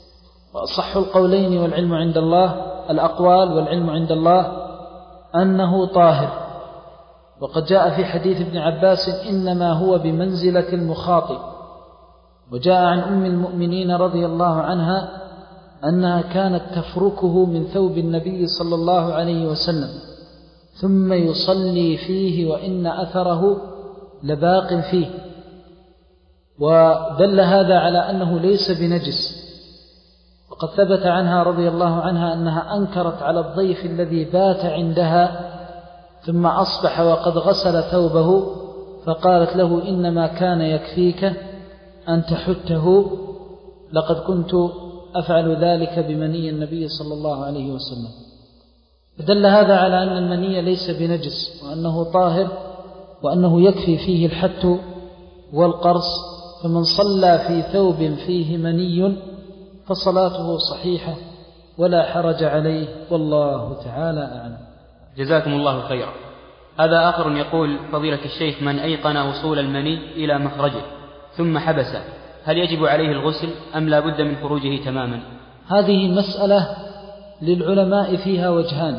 Speaker 2: وأصح القولين والعلم عند الله الأقوال والعلم عند الله أنه طاهر، وقد جاء في حديث ابن عباس: إنما هو بمنزلة المخاطب. وجاء عن أم المؤمنين رضي الله عنها أنها كانت تفركه من ثوب النبي صلى الله عليه وسلم ثم يصلي فيه وإن أثره لباق فيه، ودل هذا على أنه ليس بنجس. وقد ثبت عنها رضي الله عنها أنها أنكرت على الضيف الذي بات عندها ثم أصبح وقد غسل ثوبه، فقالت له: إنما كان يكفيك أن تحته، لقد كنت أفعل ذلك بمني النبي صلى الله عليه وسلم. فدل هذا على أن المني ليس بنجس، وأنه طاهر، وأنه يكفي فيه الحت والقرص، فمن صلى في ثوب فيه مني فصلاته صحيحة ولا حرج عليه، والله تعالى أعلم.
Speaker 1: جزاكم الله خيرا. هذا آخر يقول: فضيلة الشيخ، من أيقن وصول المني إلى مخرجه ثم حبسه، هل يجب عليه الغسل أم لا بد من خروجه تماما؟
Speaker 2: هذه مسألة للعلماء فيها وجهان،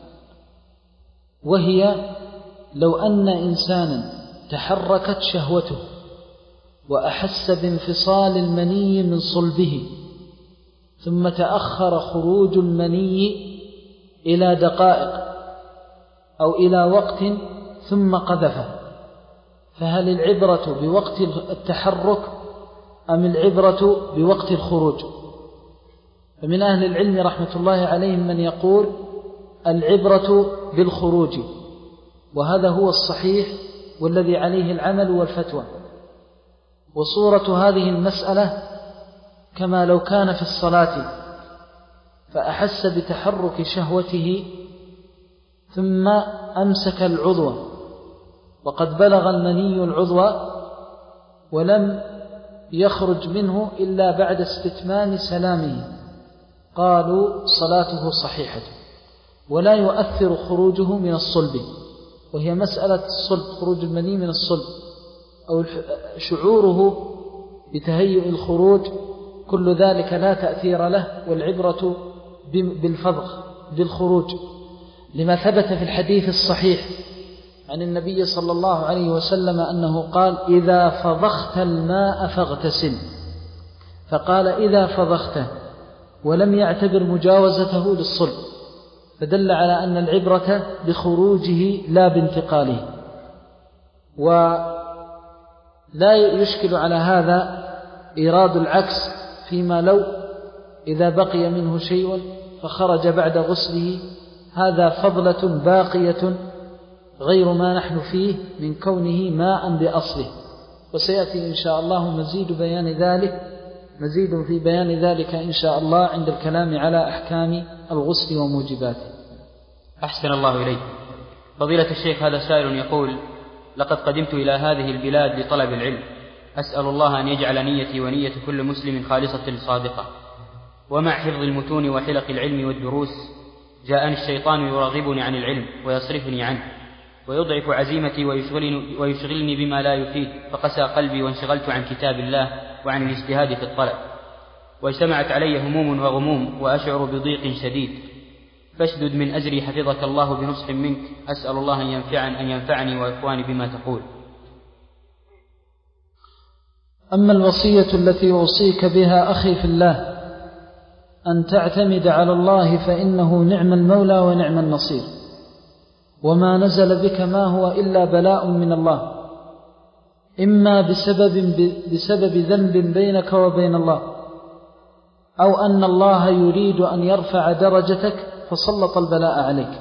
Speaker 2: وهي لو أن إنسانا تحركت شهوته وأحس بانفصال المني من صلبه ثم تأخر خروج المني إلى دقائق أو إلى وقت ثم قذفه، فهل العبرة بوقت التحرك أم العبرة بوقت الخروج؟ فمن أهل العلم رحمة الله عليهم من يقول العبرة بالخروج، وهذا هو الصحيح والذي عليه العمل والفتوى. وصورة هذه المسألة كما لو كان في الصلاة فأحس بتحرك شهوته ثم أمسك العضو وقد بلغ المني العضو ولم يخرج منه إلا بعد استتمام سلامه، قالوا صلاته صحيحة ولا يؤثر خروجه من الصلب، وهي مسألة الصلب، خروج المني من الصلب أو شعوره بتهيئ الخروج، كل ذلك لا تأثير له، والعبرة بالفضغ بالخروج، لما ثبت في الحديث الصحيح عن النبي صلى الله عليه وسلم أنه قال: إذا فضخت الماء فاغتسل، فقال إذا فضخته، ولم يعتبر مجاوزته للصلب، فدل على أن العبرة بخروجه لا بانتقاله. لا يشكل على هذا إيراد العكس فيما لو إذا بقي منه شيء فخرج بعد غسله، هذا فضلة باقية غير ما نحن فيه من كونه ماء بأصله، وسيأتي إن شاء الله مزيد بيان ذلك مزيد في بيان ذلك إن شاء الله عند الكلام على أحكام الغسل وموجباته.
Speaker 1: أحسن الله إليك. فضيلة الشيخ، هذا سائل يقول: لقد قدمت إلى هذه البلاد لطلب العلم، أسأل الله أن يجعل نيتي ونية كل مسلم خالصة صادقة، ومع حفظ المتون وحلق العلم والدروس جاءني الشيطان يرغبني عن العلم ويصرفني عنه ويضعف عزيمتي ويشغلني, ويشغلني بما لا يفيد، فقسى قلبي وانشغلت عن كتاب الله وعن الاجتهاد في الطلب، واجتمعت علي هموم وغموم وأشعر بضيق شديد، فاشدد من أجري حفظك الله بنصح منك، أسأل الله أن ينفعني, أن ينفعني وإخواني بما تقول.
Speaker 2: أما الوصية التي أوصيك بها أخي في الله أن تعتمد على الله، فإنه نعم المولى ونعم النصير، وما نزل بك ما هو إلا بلاء من الله، إما بسبب, بسبب ذنب بينك وبين الله، أو أن الله يريد أن يرفع درجتك فسلط البلاء عليك.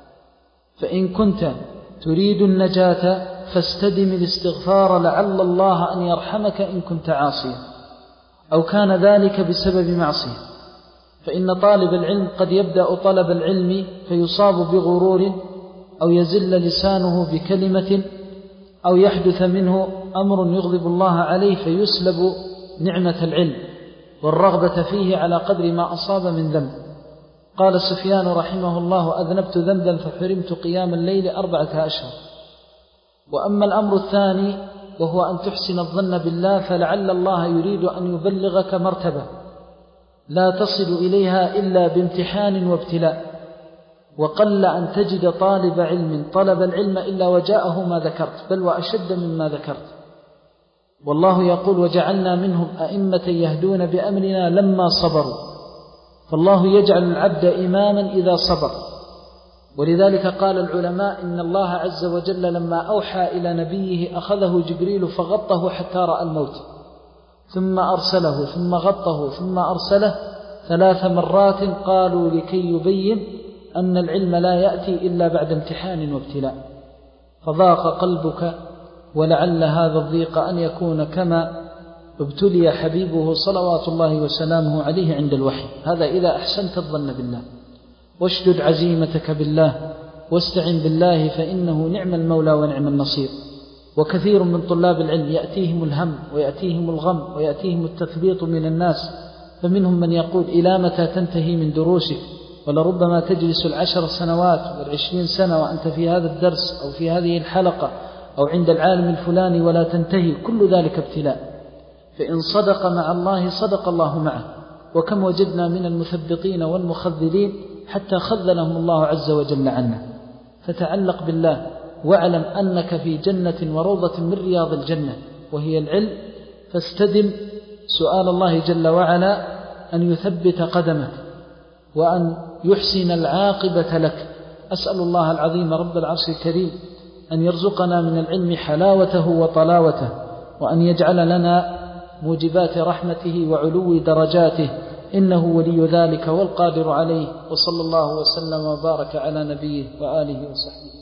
Speaker 2: فإن كنت تريد النجاة فاستدم الاستغفار لعل الله أن يرحمك إن كنت عاصيا، أو كان ذلك بسبب معصية، فإن طالب العلم قد يبدأ طلب العلم فيصاب بغرور، أو يزل لسانه بكلمة، أو يحدث منه أمر يغضب الله عليه فيسلب نعمة العلم والرغبة فيه على قدر ما أصاب من ذنب. قال سفيان رحمه الله: أذنبت ذنبا فحرمت قيام الليل أربعة أشهر. وأما الأمر الثاني وهو أن تحسن الظن بالله، فلعل الله يريد أن يبلغك مرتبة لا تصل إليها إلا بامتحان وابتلاء، وقل أن تجد طالب علم طلب العلم إلا وجاءه ما ذكرت، بل وأشد مما ذكرت. والله يقول: وجعلنا منهم أئمة يهدون بأمرنا لما صبروا، فالله يجعل العبد إماما إذا صبر. ولذلك قال العلماء: إن الله عز وجل لما أوحى إلى نبيه أخذه جبريل فغطه حتى رأى الموت، ثم أرسله، ثم غطه، ثم أرسله ثلاث مرات، قالوا لكي يبين أن العلم لا يأتي إلا بعد امتحان وابتلاء. فضاق قلبك، ولعل هذا الضيق أن يكون كما ابتلي حبيبه صلوات الله وسلامه عليه عند الوحي. هذا إذا أحسنت الظن بالله. واشدد عزيمتك بالله، واستعن بالله، فإنه نعم المولى ونعم النصير. وكثير من طلاب العلم يأتيهم الهم ويأتيهم الغم ويأتيهم التثبيط من الناس، فمنهم من يقول: إلى متى تنتهي من دروسك؟ ولربما تجلس العشر سنوات والعشرين سنة وأنت في هذا الدرس أو في هذه الحلقة أو عند العالم الفلاني ولا تنتهي. كل ذلك ابتلاء، فإن صدق مع الله صدق الله معه. وكم وجدنا من المثبطين والمخذلين حتى خذلهم الله عز وجل عنا. فتعلق بالله، واعلم أنك في جنة وروضة من رياض الجنة وهي العلم، فاستدم سؤال الله جل وعلا أن يثبت قدمك وأن يحسن العاقبة لك. أسأل الله العظيم رب العرش الكريم أن يرزقنا من العلم حلاوته وطلاوته، وأن يجعل لنا موجبات رحمته وعلو درجاته، إنه ولي ذلك والقادر عليه. وصلى الله وسلم وبارك على نبيه وآله وصحبه.